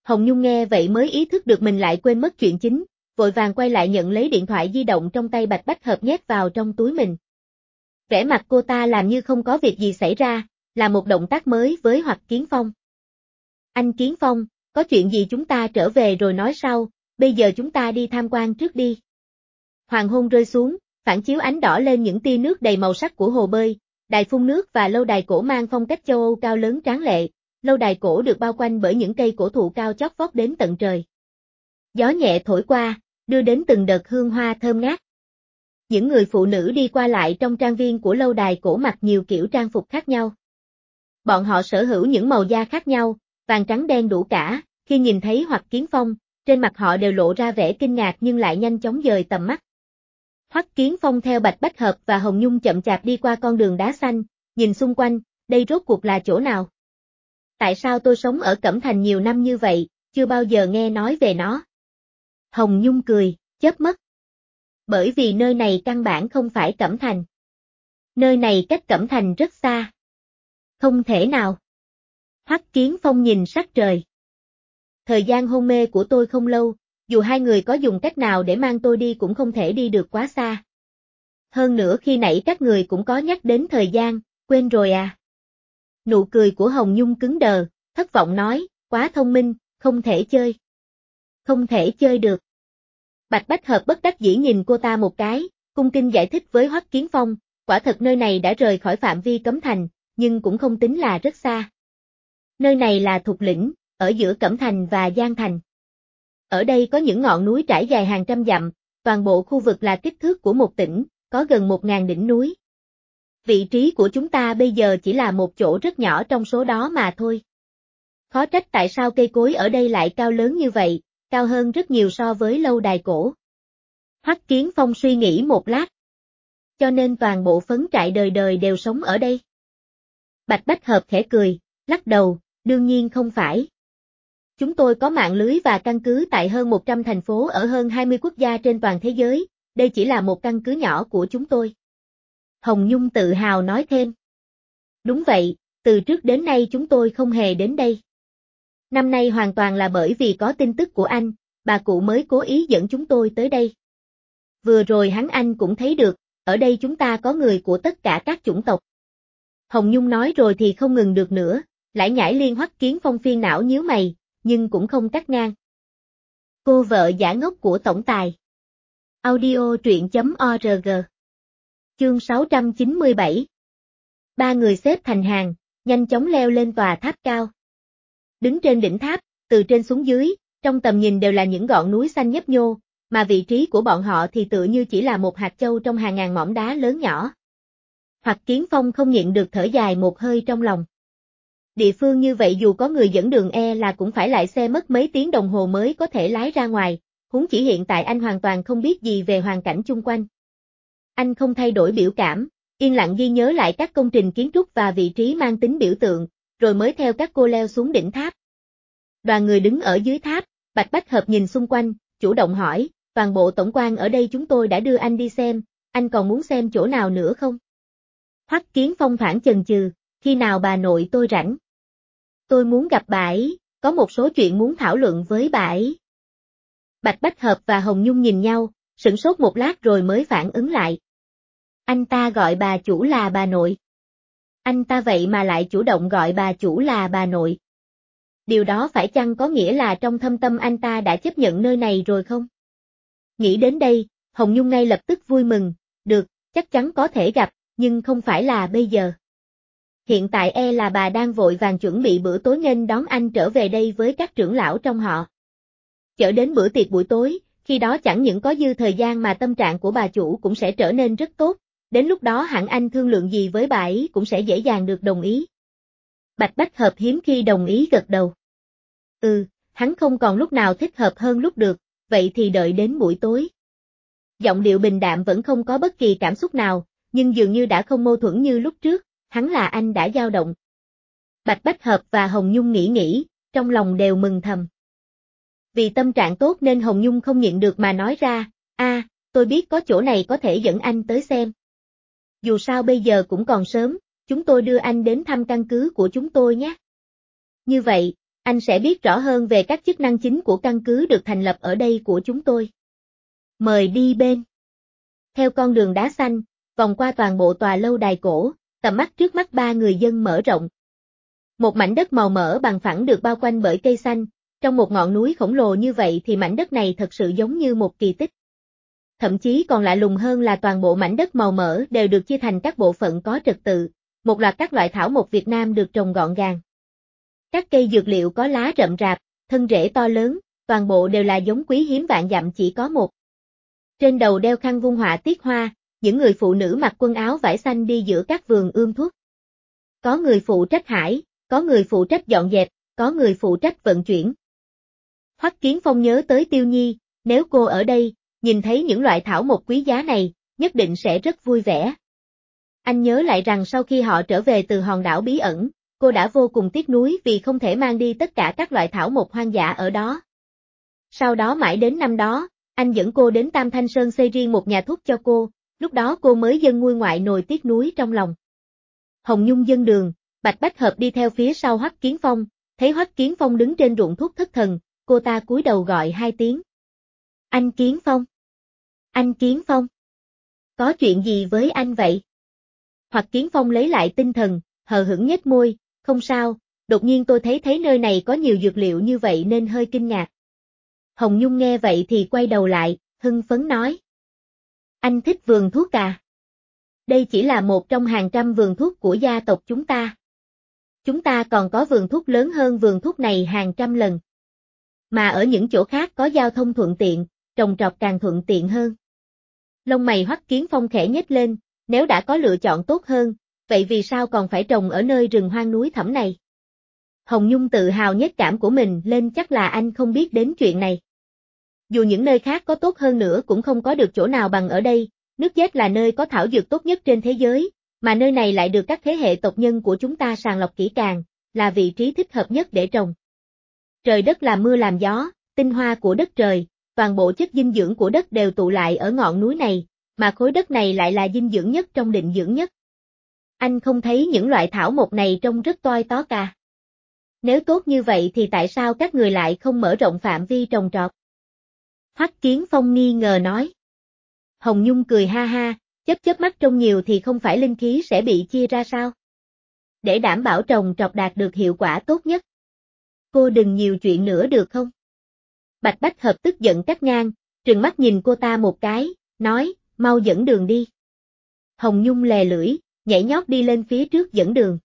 Speaker 1: Hồng Nhung nghe vậy mới ý thức được mình lại quên mất chuyện chính, vội vàng quay lại nhận lấy điện thoại di động trong tay Bạch Bách Hợp nhét vào trong túi mình. Vẻ mặt cô ta làm như không có việc gì xảy ra, là một động tác mới với Hoặc Kiến Phong. Anh Kiến Phong, có chuyện gì chúng ta trở về rồi nói sau, bây giờ chúng ta đi tham quan trước đi. Hoàng hôn rơi xuống, phản chiếu ánh đỏ lên những tia nước đầy màu sắc của hồ bơi, đài phun nước và lâu đài cổ mang phong cách châu Âu cao lớn tráng lệ. Lâu đài cổ được bao quanh bởi những cây cổ thụ cao chót vót đến tận trời. Gió nhẹ thổi qua, đưa đến từng đợt hương hoa thơm ngát. Những người phụ nữ đi qua lại trong trang viên của lâu đài cổ mặc nhiều kiểu trang phục khác nhau. Bọn họ sở hữu những màu da khác nhau, vàng trắng đen đủ cả, khi nhìn thấy Hoặc Kiến Phong, trên mặt họ đều lộ ra vẻ kinh ngạc nhưng lại nhanh chóng dời tầm mắt. Hoắc Kiến Phong theo Bạch Bách Hợp và Hồng Nhung chậm chạp đi qua con đường đá xanh, nhìn xung quanh, đây rốt cuộc là chỗ nào? Tại sao tôi sống ở Cẩm Thành nhiều năm như vậy, chưa bao giờ nghe nói về nó? Hồng Nhung cười, chớp mắt. Bởi vì nơi này căn bản không phải Cẩm Thành. Nơi này cách Cẩm Thành rất xa. Không thể nào. Hoắc Kiến Phong nhìn sắc trời. Thời gian hôn mê của tôi không lâu, dù hai người có dùng cách nào để mang tôi đi cũng không thể đi được quá xa. Hơn nữa khi nãy các người cũng có nhắc đến thời gian, quên rồi à? Nụ cười của Hồng Nhung cứng đờ, thất vọng nói, quá thông minh, không thể chơi. Không thể chơi được. Bạch Bách Hợp bất đắc dĩ nhìn cô ta một cái, cung kính giải thích với Hoắc Kiến Phong, quả thật nơi này đã rời khỏi phạm vi cấm thành, nhưng cũng không tính là rất xa. Nơi này là Thục Lĩnh, ở giữa Cẩm Thành và Giang Thành. Ở đây có những ngọn núi trải dài hàng trăm dặm, toàn bộ khu vực là kích thước của một tỉnh, có gần 1.000 đỉnh núi. Vị trí của chúng ta bây giờ chỉ là một chỗ rất nhỏ trong số đó mà thôi. Khó trách tại sao cây cối ở đây lại cao lớn như vậy, cao hơn rất nhiều so với lâu đài cổ. Hoắc Kiến Phong suy nghĩ một lát. Cho nên toàn bộ phấn trại đời đời đều sống ở đây. Bạch Bách Hợp khẽ cười, lắc đầu, đương nhiên không phải. Chúng tôi có mạng lưới và căn cứ tại hơn 100 thành phố ở hơn 20 quốc gia trên toàn thế giới, đây chỉ là một căn cứ nhỏ của chúng tôi. Hồng Nhung tự hào nói thêm. Đúng vậy, từ trước đến nay chúng tôi không hề đến đây. Năm nay hoàn toàn là bởi vì có tin tức của anh, bà cụ mới cố ý dẫn chúng tôi tới đây. Vừa rồi anh cũng thấy được, ở đây chúng ta có người của tất cả các chủng tộc. Hồng Nhung nói rồi thì không ngừng được nữa, lải nhải liên Hoắc Kiến Phong phiền não nhíu mày, nhưng cũng không cắt ngang. Cô vợ giả ngốc của tổng tài. Audio truyện.org. Chương 697. Ba người xếp thành hàng, nhanh chóng leo lên tòa tháp cao. Đứng trên đỉnh tháp, từ trên xuống dưới, trong tầm nhìn đều là những ngọn núi xanh nhấp nhô, mà vị trí của bọn họ thì tựa như chỉ là một hạt châu trong hàng ngàn mỏm đá lớn nhỏ. Hoắc Kiến Phong không nhịn được thở dài một hơi trong lòng. Địa phương như vậy dù có người dẫn đường là cũng phải lại xe mất mấy tiếng đồng hồ mới có thể lái ra ngoài, huống chỉ hiện tại anh hoàn toàn không biết gì về hoàn cảnh chung quanh. Anh không thay đổi biểu cảm, yên lặng ghi nhớ lại các công trình kiến trúc và vị trí mang tính biểu tượng, rồi mới theo các cô leo xuống đỉnh tháp. Đoàn người đứng ở dưới tháp, Bạch Bách Hợp nhìn xung quanh, chủ động hỏi, toàn bộ tổng quan ở đây chúng tôi đã đưa anh đi xem, anh còn muốn xem chỗ nào nữa không? Hoắc Kiến Phong thoảng chần chừ, khi nào bà nội tôi rảnh? Tôi muốn gặp bà ấy, có một số chuyện muốn thảo luận với bà ấy. Bạch Bách Hợp và Hồng Nhung nhìn nhau, sửng sốt một lát rồi mới phản ứng lại. Anh ta gọi bà chủ là bà nội. Anh ta vậy mà lại chủ động gọi bà chủ là bà nội. Điều đó phải chăng có nghĩa là trong thâm tâm anh ta đã chấp nhận nơi này rồi không? Nghĩ đến đây, Hồng Nhung ngay lập tức vui mừng, được, chắc chắn có thể gặp, nhưng không phải là bây giờ. Hiện tại là bà đang vội vàng chuẩn bị bữa tối nghênh đón anh trở về đây với các trưởng lão trong họ. Chở đến bữa tiệc buổi tối, khi đó chẳng những có dư thời gian mà tâm trạng của bà chủ cũng sẽ trở nên rất tốt, đến lúc đó hẳn anh thương lượng gì với bà ấy cũng sẽ dễ dàng được đồng ý. Bạch Bách Hợp hiếm khi đồng ý gật đầu. Hắn không còn lúc nào thích hợp hơn lúc được, vậy thì đợi đến buổi tối. Giọng điệu bình đạm vẫn không có bất kỳ cảm xúc nào, nhưng dường như đã không mâu thuẫn như lúc trước, hắn là anh đã dao động. Bạch Bách Hợp và Hồng Nhung nghĩ, trong lòng đều mừng thầm. Vì tâm trạng tốt nên Hồng Nhung không nhịn được mà nói ra, tôi biết có chỗ này có thể dẫn anh tới xem. Dù sao bây giờ cũng còn sớm, chúng tôi đưa anh đến thăm căn cứ của chúng tôi nhé. Như vậy, anh sẽ biết rõ hơn về các chức năng chính của căn cứ được thành lập ở đây của chúng tôi. Mời đi bên. Theo con đường đá xanh, vòng qua toàn bộ tòa lâu đài cổ, tầm mắt trước mắt ba người dân mở rộng. Một mảnh đất màu mỡ bằng phẳng được bao quanh bởi cây xanh, trong một ngọn núi khổng lồ như vậy thì mảnh đất này thật sự giống như một kỳ tích. Thậm chí còn lạ lùng hơn là toàn bộ mảnh đất màu mỡ đều được chia thành các bộ phận có trật tự, một loạt các loại thảo mộc Việt Nam được trồng gọn gàng. Các cây dược liệu có lá rậm rạp, thân rễ to lớn, toàn bộ đều là giống quý hiếm vạn dặm chỉ có một. Trên đầu đeo khăn vung họa tiết hoa, những người phụ nữ mặc quần áo vải xanh đi giữa các vườn ươm thuốc. Có người phụ trách hái, có người phụ trách dọn dẹp, có người phụ trách vận chuyển. Hoắc Kiến Phong nhớ tới Tiêu Nhi, nếu cô ở đây, nhìn thấy những loại thảo mộc quý giá này, nhất định sẽ rất vui vẻ. Anh nhớ lại rằng sau khi họ trở về từ hòn đảo bí ẩn, cô đã vô cùng tiếc nuối vì không thể mang đi tất cả các loại thảo mộc hoang dã ở đó. Sau đó mãi đến năm đó, anh dẫn cô đến Tam Thanh Sơn xây riêng một nhà thuốc cho cô, lúc đó cô mới dâng nguôi ngoại nồi tiếc nuối trong lòng. Hồng Nhung dân đường, Bạch Bách Hợp đi theo phía sau Hoắc Kiến Phong, thấy Hoắc Kiến Phong đứng trên ruộng thuốc thất thần, cô ta cúi đầu gọi hai tiếng. Anh Kiến Phong! Anh Kiến Phong! Có chuyện gì với anh vậy? Hoắc Kiến Phong lấy lại tinh thần, hờ hững nhếch môi, không sao, đột nhiên tôi thấy nơi này có nhiều dược liệu như vậy nên hơi kinh ngạc. Hồng Nhung nghe vậy thì quay đầu lại, hưng phấn nói. Anh thích vườn thuốc à? Đây chỉ là một trong hàng trăm vườn thuốc của gia tộc chúng ta. Chúng ta còn có vườn thuốc lớn hơn vườn thuốc này hàng trăm lần. Mà ở những chỗ khác có giao thông thuận tiện, trồng trọt càng thuận tiện hơn. Lông mày Hoắc Kiến Phong khẽ nhếch lên, nếu đã có lựa chọn tốt hơn, vậy vì sao còn phải trồng ở nơi rừng hoang núi thẳm này? Hồng Nhung tự hào nhếch cảm của mình lên, chắc là anh không biết đến chuyện này. Dù những nơi khác có tốt hơn nữa cũng không có được chỗ nào bằng ở đây, nước Dết là nơi có thảo dược tốt nhất trên thế giới, mà nơi này lại được các thế hệ tộc nhân của chúng ta sàng lọc kỹ càng, là vị trí thích hợp nhất để trồng. Trời đất làm mưa làm gió, tinh hoa của đất trời, toàn bộ chất dinh dưỡng của đất đều tụ lại ở ngọn núi này, mà khối đất này lại là dinh dưỡng nhất trong định dưỡng nhất. Anh không thấy những loại thảo mộc này trông rất toi tó cả. Nếu tốt như vậy thì tại sao các người lại không mở rộng phạm vi trồng trọt? Hoắc Kiến Phong nghi ngờ nói. Hồng Nhung cười ha ha, chớp mắt trông nhiều thì không phải linh khí sẽ bị chia ra sao? Để đảm bảo trồng trọt đạt được hiệu quả tốt nhất. Cô đừng nhiều chuyện nữa được không? Bạch Bách Hợp tức giận cắt ngang, trừng mắt nhìn cô ta một cái, nói, mau dẫn đường đi. Hồng Nhung lè lưỡi, nhảy nhót đi lên phía trước dẫn đường.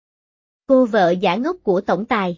Speaker 1: Cô vợ giả ngốc của tổng tài.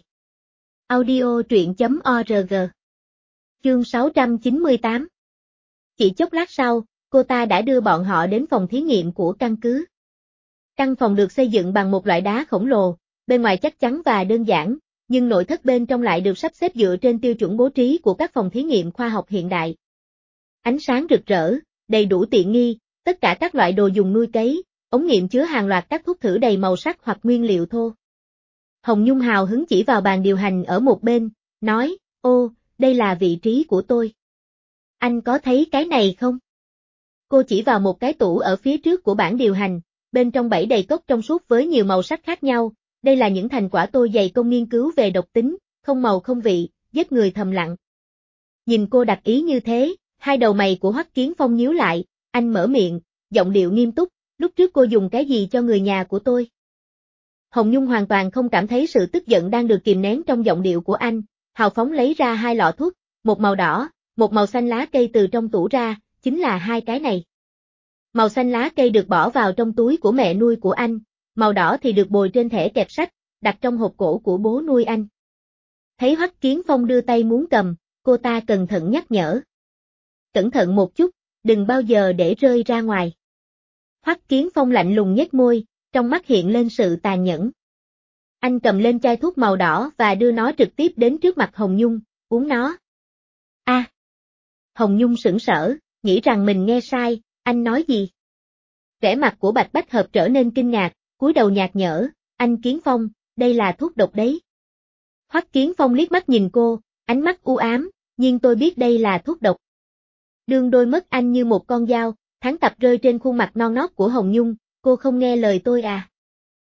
Speaker 1: Audio truyện.org. Chương 698. Chỉ chốc lát sau, cô ta đã đưa bọn họ đến phòng thí nghiệm của căn cứ. Căn phòng được xây dựng bằng một loại đá khổng lồ, bên ngoài chắc chắn và đơn giản, nhưng nội thất bên trong lại được sắp xếp dựa trên tiêu chuẩn bố trí của các phòng thí nghiệm khoa học hiện đại. Ánh sáng rực rỡ, đầy đủ tiện nghi, tất cả các loại đồ dùng nuôi cấy, ống nghiệm chứa hàng loạt các thuốc thử đầy màu sắc hoặc nguyên liệu thô. Hồng Nhung hào hứng chỉ vào bàn điều hành ở một bên, nói, ô, đây là vị trí của tôi. Anh có thấy cái này không? Cô chỉ vào một cái tủ ở phía trước của bảng điều hành, bên trong bày đầy cốc trong suốt với nhiều màu sắc khác nhau, đây là những thành quả tôi dày công nghiên cứu về độc tính, không màu không vị, giết người thầm lặng. Nhìn cô đặc ý như thế, hai đầu mày của Hoắc Kiến Phong nhíu lại, anh mở miệng, giọng điệu nghiêm túc, lúc trước cô dùng cái gì cho người nhà của tôi? Hồng Nhung hoàn toàn không cảm thấy sự tức giận đang được kìm nén trong giọng điệu của anh, hào phóng lấy ra hai lọ thuốc, một màu đỏ, một màu xanh lá cây từ trong tủ ra, chính là hai cái này. Màu xanh lá cây được bỏ vào trong túi của mẹ nuôi của anh, màu đỏ thì được bồi trên thẻ kẹp sách, đặt trong hộp cổ của bố nuôi anh. Thấy Hoắc Kiến Phong đưa tay muốn cầm, cô ta cẩn thận nhắc nhở. Cẩn thận một chút, đừng bao giờ để rơi ra ngoài. Hoắc Kiến Phong lạnh lùng nhếch môi, trong mắt hiện lên sự tàn nhẫn. Anh cầm lên chai thuốc màu đỏ và đưa nó trực tiếp đến trước mặt Hồng Nhung, uống nó. A. Hồng Nhung sững sờ, nghĩ rằng mình nghe sai, anh nói gì? Vẻ mặt của Bạch Bách Hợp trở nên kinh ngạc, cúi đầu nhạt nhở, anh Kiến Phong, đây là thuốc độc đấy. Hoắc Kiến Phong liếc mắt nhìn cô, ánh mắt u ám, nhưng tôi biết đây là thuốc độc. Đương đôi mắt anh như một con dao, thẳng tắp rơi trên khuôn mặt non nót của Hồng Nhung, cô không nghe lời tôi à?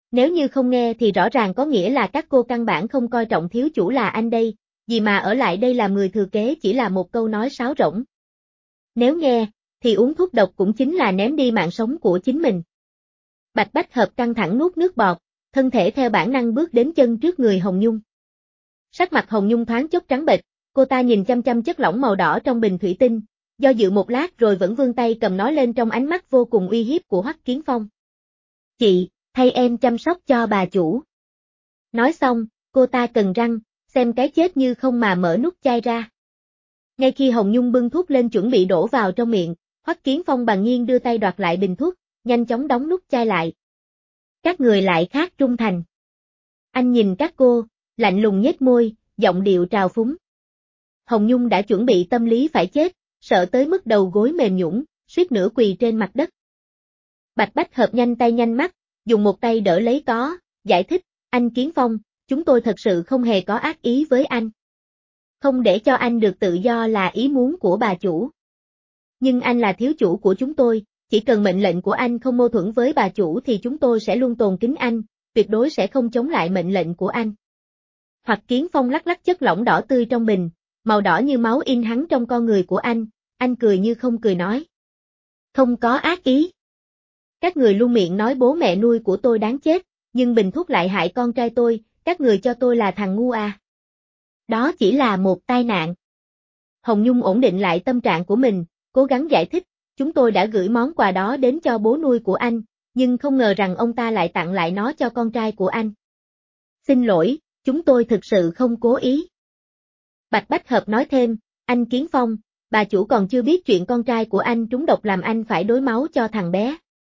Speaker 1: Nếu như không nghe thì rõ ràng có nghĩa là các cô căn bản không coi trọng thiếu chủ là anh đây, gì mà ở lại đây làm người thừa kế chỉ là một câu nói sáo rỗng. Nếu nghe, thì uống thuốc độc cũng chính là ném đi mạng sống của chính mình. Bạch Bách Hợp căng thẳng nuốt nước bọt, thân thể theo bản năng bước đến chân trước người Hồng Nhung. Sắc mặt Hồng Nhung thoáng chốc trắng bệch, cô ta nhìn chăm chăm chất lỏng màu đỏ trong bình thủy tinh, do dự một lát rồi vẫn vươn tay cầm nó lên trong ánh mắt vô cùng uy hiếp của Hoắc Kiến Phong. Chị, thay em chăm sóc cho bà chủ. Nói xong, cô ta cần răng, xem cái chết như không mà mở nút chai ra. Ngay khi Hồng Nhung bưng thuốc lên chuẩn bị đổ vào trong miệng, Hoắc Kiến Phong bằng nhiên đưa tay đoạt lại bình thuốc, nhanh chóng đóng nút chai lại. Các người lại khác trung thành. Anh nhìn các cô, lạnh lùng nhếch môi, giọng điệu trào phúng. Hồng Nhung đã chuẩn bị tâm lý phải chết, sợ tới mức đầu gối mềm nhũn, suýt nữa quỳ trên mặt đất. Bạch Bách Hợp nhanh tay nhanh mắt, dùng một tay đỡ lấy giải thích, anh Kiến Phong, chúng tôi thật sự không hề có ác ý với anh. Không để cho anh được tự do là ý muốn của bà chủ. Nhưng anh là thiếu chủ của chúng tôi, chỉ cần mệnh lệnh của anh không mâu thuẫn với bà chủ thì chúng tôi sẽ luôn tôn kính anh, tuyệt đối sẽ không chống lại mệnh lệnh của anh. Hoắc Kiến Phong lắc lắc chất lỏng đỏ tươi trong bình, màu đỏ như máu in hẳn trong con người của anh cười như không cười nói. Không có ác ý. Các người luôn miệng nói bố mẹ nuôi của tôi đáng chết, nhưng bình thuốc lại hại con trai tôi, các người cho tôi là thằng ngu à. Đó chỉ là một tai nạn. Hồng Nhung ổn định lại tâm trạng của mình, cố gắng giải thích, chúng tôi đã gửi món quà đó đến cho bố nuôi của anh, nhưng không ngờ rằng ông ta lại tặng lại nó cho con trai của anh. Xin lỗi, chúng tôi thực sự không cố ý. Bạch Bách Hợp nói thêm, anh Kiến Phong, bà chủ còn chưa biết chuyện con trai của anh trúng độc làm anh phải đối máu cho thằng bé.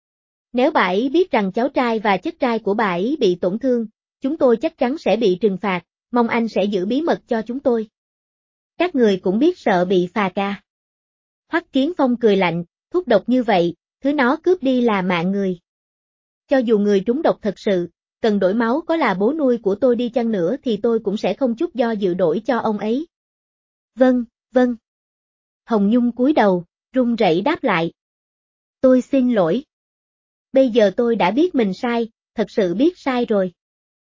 Speaker 1: Nếu bà ấy biết rằng cháu trai và chất trai của bà ấy bị tổn thương, chúng tôi chắc chắn sẽ bị trừng phạt, mong anh sẽ giữ bí mật cho chúng tôi. Các người cũng biết sợ bị phạt à. Hoắc Kiến Phong cười lạnh, thuốc độc như vậy, thứ nó cướp đi là mạng người. Cho dù người trúng độc thật sự, cần đổi máu có là bố nuôi của tôi đi chăng nữa thì tôi cũng sẽ không chút do dự đổi cho ông ấy. Vâng, vâng. Hồng Nhung cúi đầu, run rẩy đáp lại. Tôi xin lỗi. Bây giờ tôi đã biết mình sai, thật sự biết sai rồi.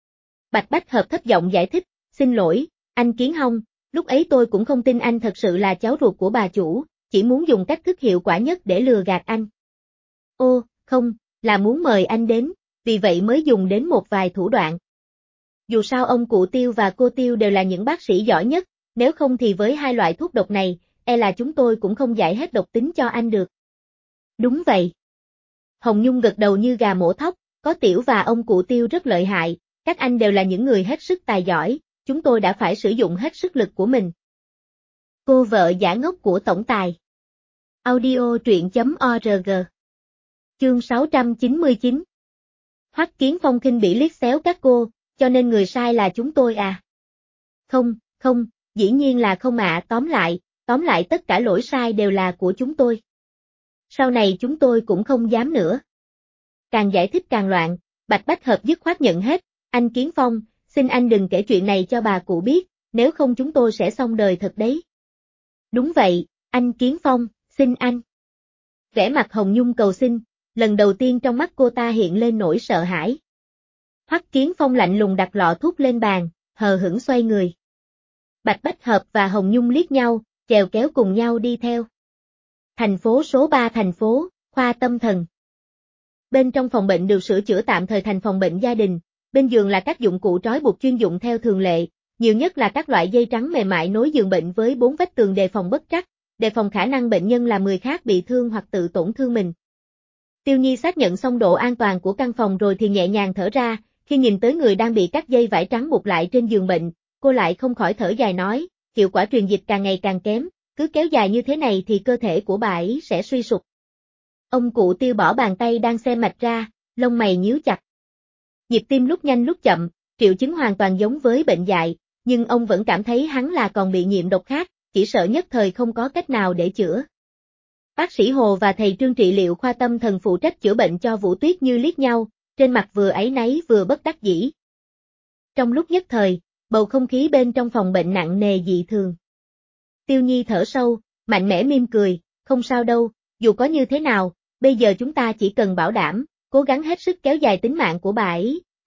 Speaker 1: Bạch Bách Hợp thấp giọng giải thích, xin lỗi, anh Kiến Hông, lúc ấy tôi cũng không tin anh thật sự là cháu ruột của bà chủ, chỉ muốn dùng cách thức hiệu quả nhất để lừa gạt anh. Ô, không, là muốn mời anh đến, vì vậy mới dùng đến một vài thủ đoạn. Dù sao ông cụ Tiêu và cô Tiêu đều là những bác sĩ giỏi nhất, nếu không thì với hai loại thuốc độc này, là chúng tôi cũng không giải hết độc tính cho anh được. Đúng vậy. Hồng Nhung gật đầu như gà mổ thóc, có Tiểu và ông cụ Tiêu rất lợi hại, các anh đều là những người hết sức tài giỏi, chúng tôi đã phải sử dụng hết sức lực của mình. Cô vợ giả ngốc của tổng tài. Audio truyện.org. Chương 699. Hoắc Kiến Phong khinh bỉ liếc xéo các cô, cho nên người sai là chúng tôi à? Không, dĩ nhiên là không ạ, tóm lại tất cả lỗi sai đều là của chúng tôi. Sau này chúng tôi cũng không dám nữa. Càng giải thích càng loạn, Bạch Bách Hợp dứt khoát nhận hết, anh Kiến Phong, xin anh đừng kể chuyện này cho bà cụ biết, nếu không chúng tôi sẽ xong đời thật đấy. Đúng vậy, anh Kiến Phong, xin anh. Vẻ mặt Hồng Nhung cầu xin, lần đầu tiên trong mắt cô ta hiện lên nỗi sợ hãi. Hoắc Kiến Phong lạnh lùng đặt lọ thuốc lên bàn, hờ hững xoay người. Bạch Bách Hợp và Hồng Nhung liếc nhau, chèo kéo cùng nhau đi theo. Thành phố số 3 thành phố, khoa tâm thần. Bên trong phòng bệnh được sửa chữa tạm thời thành phòng bệnh gia đình, bên giường là các dụng cụ trói buộc chuyên dụng theo thường lệ, nhiều nhất là các loại dây trắng mềm mại nối giường bệnh với 4 vách tường đề phòng bất trắc, đề phòng khả năng bệnh nhân làm người khác bị thương hoặc tự tổn thương mình. Tiêu Nhi xác nhận xong độ an toàn của căn phòng rồi thì nhẹ nhàng thở ra, khi nhìn tới người đang bị cắt dây vải trắng buộc lại trên giường bệnh, cô lại không khỏi thở dài nói, hiệu quả truyền dịch càng ngày càng kém, cứ kéo dài như thế này thì cơ thể của bà ấy sẽ suy sụp. Ông cụ Tiêu bỏ bàn tay đang xem mạch ra, lông mày nhíu chặt. Nhịp tim lúc nhanh lúc chậm, triệu chứng hoàn toàn giống với bệnh dại, nhưng ông vẫn cảm thấy hắn là còn bị nhiễm độc khác, chỉ sợ nhất thời không có cách nào để chữa. Bác sĩ Hồ và thầy Trương trị liệu khoa tâm thần phụ trách chữa bệnh cho Vũ Tuyết Như liếc nhau, trên mặt vừa áy náy vừa bất đắc dĩ. Trong lúc nhất thời, bầu không khí bên trong phòng bệnh nặng nề dị thường. Tiêu Nhi thở sâu, mạnh mẽ mỉm cười, không sao đâu, dù có như thế nào, bây giờ chúng ta chỉ cần bảo đảm, cố gắng hết sức kéo dài tính mạng của bà ấy,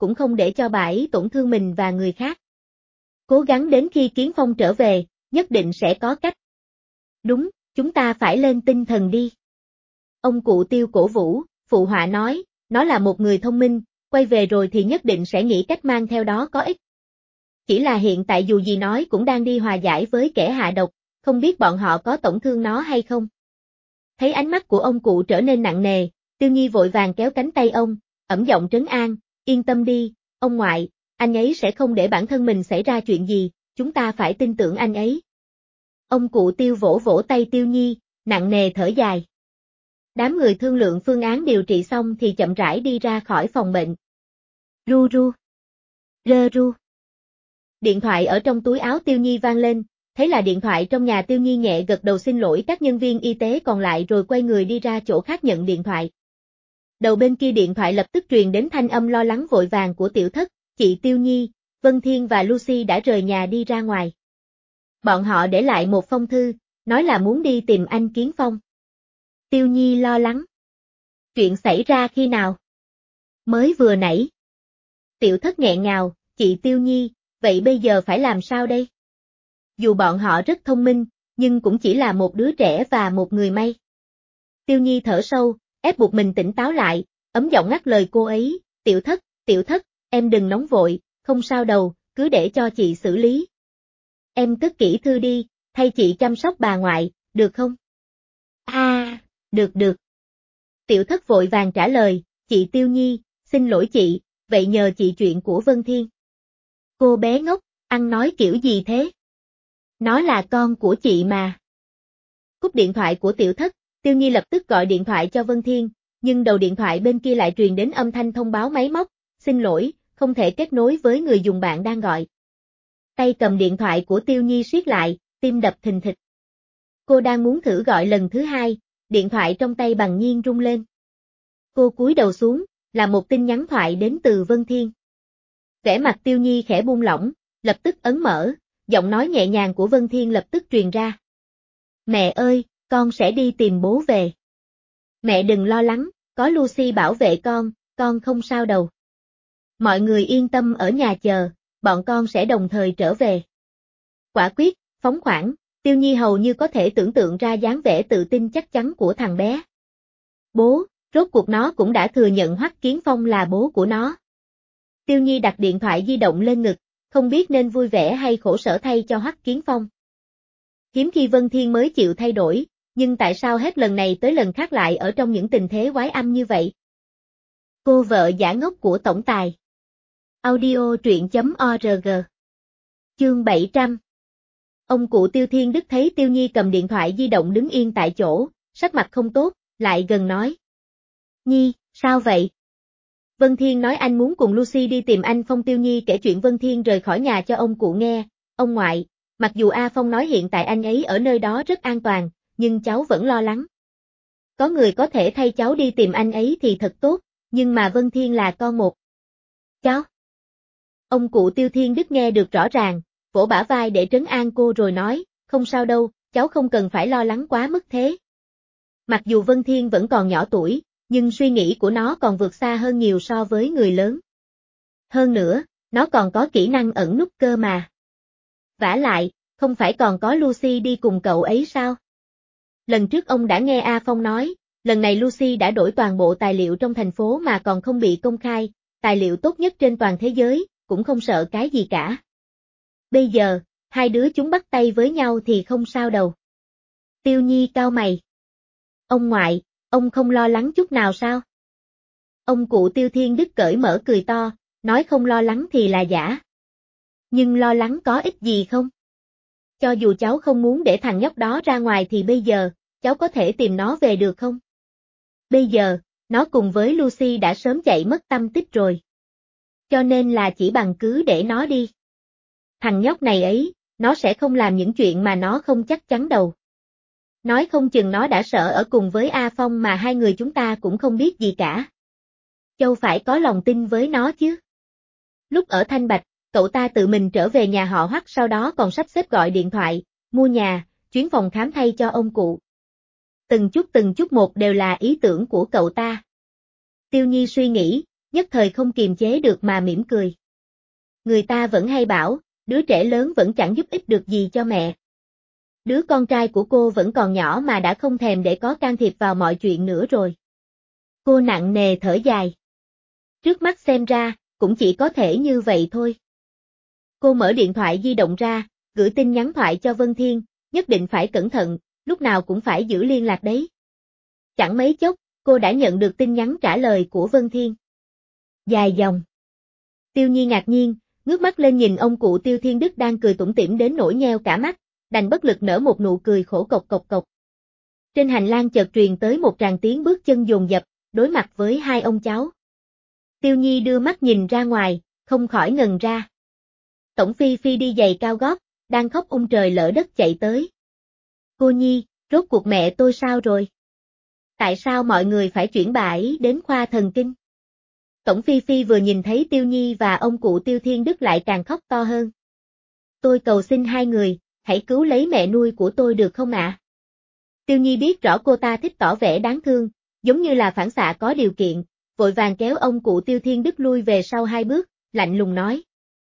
Speaker 1: cũng không để cho bà ấy tổn thương mình và người khác. Cố gắng đến khi Kiến Phong trở về, nhất định sẽ có cách. Đúng, chúng ta phải lên tinh thần đi. Ông cụ Tiêu cổ vũ, phụ họa nói, nó là một người thông minh, quay về rồi thì nhất định sẽ nghĩ cách mang theo đó có ích. Chỉ là hiện tại dù gì nói cũng đang đi hòa giải với kẻ hạ độc, không biết bọn họ có tổn thương nó hay không. Thấy ánh mắt của ông cụ trở nên nặng nề, Tiêu Nhi vội vàng kéo cánh tay ông, ẩm giọng trấn an, yên tâm đi, ông ngoại, anh ấy sẽ không để bản thân mình xảy ra chuyện gì, chúng ta phải tin tưởng anh ấy. Ông cụ Tiêu vỗ vỗ tay Tiêu Nhi, nặng nề thở dài. Đám người thương lượng phương án điều trị xong thì chậm rãi đi ra khỏi phòng bệnh. Ru ru. Rơ ru. Điện thoại ở trong túi áo Tiêu Nhi vang lên, thấy là điện thoại trong nhà Tiêu Nhi nhẹ gật đầu xin lỗi các nhân viên y tế còn lại rồi quay người đi ra chỗ khác nhận điện thoại. Đầu bên kia điện thoại lập tức truyền đến thanh âm lo lắng vội vàng của tiểu thất, chị Tiêu Nhi, Vân Thiên và Lucy đã rời nhà đi ra ngoài. Bọn họ để lại một phong thư, nói là muốn đi tìm anh Kiến Phong. Tiêu Nhi lo lắng. Chuyện xảy ra khi nào? Mới vừa nãy. Tiểu thất nghẹn ngào, chị Tiêu Nhi, vậy bây giờ phải làm sao đây? Dù bọn họ rất thông minh, nhưng cũng chỉ là một đứa trẻ và một người may. Tiêu Nhi thở sâu, ép buộc mình tỉnh táo lại, ấm giọng ngắt lời cô ấy, tiểu thất, em đừng nóng vội, không sao đâu, cứ để cho chị xử lý. Em cất kỹ thư đi, thay chị chăm sóc bà ngoại, được không? Được. Tiểu thất vội vàng trả lời, chị Tiêu Nhi, xin lỗi chị, vậy nhờ chị chuyện của Vân Thiên. Cô bé ngốc, ăn nói kiểu gì thế? Nó là con của chị mà. Cúp điện thoại của tiểu thất, Tiêu Nhi lập tức gọi điện thoại cho Vân Thiên, nhưng đầu điện thoại bên kia lại truyền đến âm thanh thông báo máy móc, xin lỗi, không thể kết nối với người dùng bạn đang gọi. Tay cầm điện thoại của Tiêu Nhi siết lại, tim đập thình thịch. Cô đang muốn thử gọi lần thứ hai, điện thoại trong tay bằng nhiên rung lên. Cô cúi đầu xuống, là một tin nhắn thoại đến từ Vân Thiên. Vẻ mặt Tiêu Nhi khẽ buông lỏng, lập tức ấn mở, giọng nói nhẹ nhàng của Vân Thiên lập tức truyền ra. Mẹ ơi, con sẽ đi tìm bố về. Mẹ đừng lo lắng, có Lucy bảo vệ con không sao đâu. Mọi người yên tâm ở nhà chờ, bọn con sẽ đồng thời trở về. Quả quyết, phóng khoáng, Tiêu Nhi hầu như có thể tưởng tượng ra dáng vẻ tự tin chắc chắn của thằng bé. Bố, rốt cuộc nó cũng đã thừa nhận Hoắc Kiến Phong là bố của nó. Tiêu Nhi đặt điện thoại di động lên ngực, không biết nên vui vẻ hay khổ sở thay cho Hoắc Kiến Phong. Hiếm khi Vân Thiên mới chịu thay đổi, nhưng tại sao hết lần này tới lần khác lại ở trong những tình thế quái âm như vậy? Cô vợ giả ngốc của tổng tài. Audio truyện.org. Chương 700. Ông cụ Tiêu Thiên Đức thấy Tiêu Nhi cầm điện thoại di động đứng yên tại chỗ, sắc mặt không tốt, lại gần nói. Nhi, sao vậy? Vân Thiên nói anh muốn cùng Lucy đi tìm anh Phong. Tiêu Nhi kể chuyện Vân Thiên rời khỏi nhà cho ông cụ nghe, ông ngoại, mặc dù A Phong nói hiện tại anh ấy ở nơi đó rất an toàn, nhưng cháu vẫn lo lắng. Có người có thể thay cháu đi tìm anh ấy thì thật tốt, nhưng mà Vân Thiên là con một. Cháu. Ông cụ Tiêu Thiên Đức nghe được rõ ràng, vỗ bả vai để trấn an cô rồi nói, không sao đâu, cháu không cần phải lo lắng quá mức thế. Mặc dù Vân Thiên vẫn còn nhỏ tuổi, nhưng suy nghĩ của nó còn vượt xa hơn nhiều so với người lớn. Hơn nữa, nó còn có kỹ năng ẩn núp cơ mà. Vả lại, không phải còn có Lucy đi cùng cậu ấy sao? Lần trước ông đã nghe A Phong nói, lần này Lucy đã đổi toàn bộ tài liệu trong thành phố mà còn không bị công khai, tài liệu tốt nhất trên toàn thế giới, cũng không sợ cái gì cả. Bây giờ, hai đứa chúng bắt tay với nhau thì không sao đâu. Tiêu Nhi cau mày. Ông ngoại, ông không lo lắng chút nào sao? Ông cụ Tiêu Thiên Đức cởi mở cười to, nói không lo lắng thì là giả. Nhưng lo lắng có ích gì không? Cho dù cháu không muốn để thằng nhóc đó ra ngoài thì bây giờ, cháu có thể tìm nó về được không? Bây giờ, nó cùng với Lucy đã sớm chạy mất tâm tích rồi. Cho nên là chỉ bằng cứ để nó đi. Thằng nhóc này ấy, nó sẽ không làm những chuyện mà nó không chắc chắn đâu. Nói không chừng nó đã sợ ở cùng với A Phong mà hai người chúng ta cũng không biết gì cả. Châu phải có lòng tin với nó chứ. Lúc ở Thanh Bạch, cậu ta tự mình trở về nhà họ Hoắc, sau đó còn sắp xếp gọi điện thoại, mua nhà, chuyến phòng khám thay cho ông cụ. Từng chút một đều là ý tưởng của cậu ta. Tiêu Nhi suy nghĩ, nhất thời không kiềm chế được mà mỉm cười. Người ta vẫn hay bảo, đứa trẻ lớn vẫn chẳng giúp ích được gì cho mẹ. Đứa con trai của cô vẫn còn nhỏ mà đã không thèm để có can thiệp vào mọi chuyện nữa rồi. Cô nặng nề thở dài. Trước mắt xem ra, cũng chỉ có thể như vậy thôi. Cô mở điện thoại di động ra, gửi tin nhắn thoại cho Vân Thiên, nhất định phải cẩn thận, lúc nào cũng phải giữ liên lạc đấy. Chẳng mấy chốc, cô đã nhận được tin nhắn trả lời của Vân Thiên. Dài dòng. Tiêu Nhi ngạc nhiên, ngước mắt lên nhìn ông cụ Tiêu Thiên Đức đang cười tủm tỉm đến nỗi nheo cả mắt, đành bất lực nở một nụ cười khổ cộc cộc cộc. Trên hành lang chợt truyền tới một tràng tiếng bước chân dồn dập, đối mặt với hai ông cháu. Tiêu Nhi đưa mắt nhìn ra ngoài, không khỏi ngần ra. Tổng Phi Phi đi giày cao gót, đang khóc trời lỡ đất chạy tới. Cô Nhi, rốt cuộc mẹ tôi sao rồi? Tại sao mọi người phải chuyển bà ấy đến khoa thần kinh? Tổng Phi Phi vừa nhìn thấy Tiêu Nhi và ông cụ Tiêu Thiên Đức lại càng khóc to hơn. Tôi cầu xin hai người, hãy cứu lấy mẹ nuôi của tôi được không ạ? Tiêu Nhi biết rõ cô ta thích tỏ vẻ đáng thương, giống như là phản xạ có điều kiện, vội vàng kéo ông cụ Tiêu Thiên Đức lui về sau hai bước, lạnh lùng nói.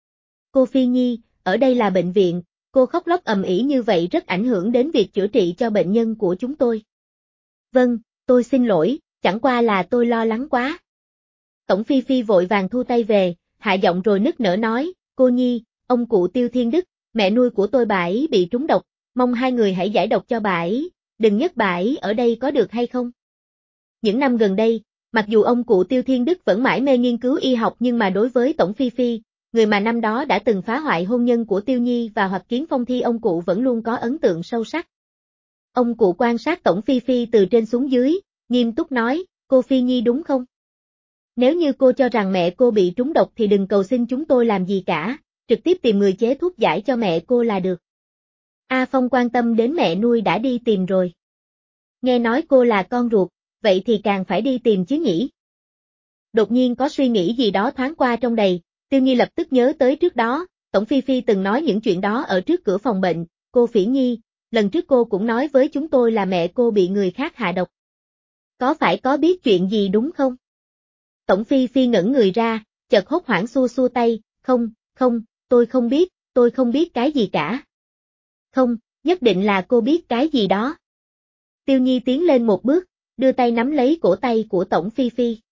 Speaker 1: Cô Phi Nhi, ở đây là bệnh viện, cô khóc lóc ầm ĩ như vậy rất ảnh hưởng đến việc chữa trị cho bệnh nhân của chúng tôi. Vâng, tôi xin lỗi, chẳng qua là tôi lo lắng quá. Tổng Phi Phi vội vàng thu tay về, hạ giọng rồi nức nở nói, cô Nhi, ông cụ Tiêu Thiên Đức, mẹ nuôi của tôi bà ấy bị trúng độc, mong hai người hãy giải độc cho bà ấy, đừng nhấc bà ấy ở đây có được hay không? Những năm gần đây, mặc dù ông cụ Tiêu Thiên Đức vẫn mãi mê nghiên cứu y học nhưng mà đối với Tổng Phi Phi, người mà năm đó đã từng phá hoại hôn nhân của Tiêu Nhi và Hoặc Kiến Phong thì ông cụ vẫn luôn có ấn tượng sâu sắc. Ông cụ quan sát Tổng Phi Phi từ trên xuống dưới, nghiêm túc nói, cô Phi Nhi đúng không? Nếu như cô cho rằng mẹ cô bị trúng độc thì đừng cầu xin chúng tôi làm gì cả, trực tiếp tìm người chế thuốc giải cho mẹ cô là được. A Phong quan tâm đến mẹ nuôi đã đi tìm rồi. Nghe nói cô là con ruột, vậy thì càng phải đi tìm chứ nhỉ? Đột nhiên có suy nghĩ gì đó thoáng qua trong đầy, Tiêu Nhi lập tức nhớ tới trước đó, Tổng Phi Phi từng nói những chuyện đó ở trước cửa phòng bệnh, cô Phỉ Nhi, lần trước cô cũng nói với chúng tôi là mẹ cô bị người khác hạ độc. Có phải có biết chuyện gì đúng không? Tổng Phi Phi ngẩn người ra, chợt hốt hoảng xua xua tay, không, tôi không biết cái gì cả. Không, nhất định là cô biết cái gì đó. Tiêu Nhi tiến lên một bước, đưa tay nắm lấy cổ tay của Tổng Phi Phi.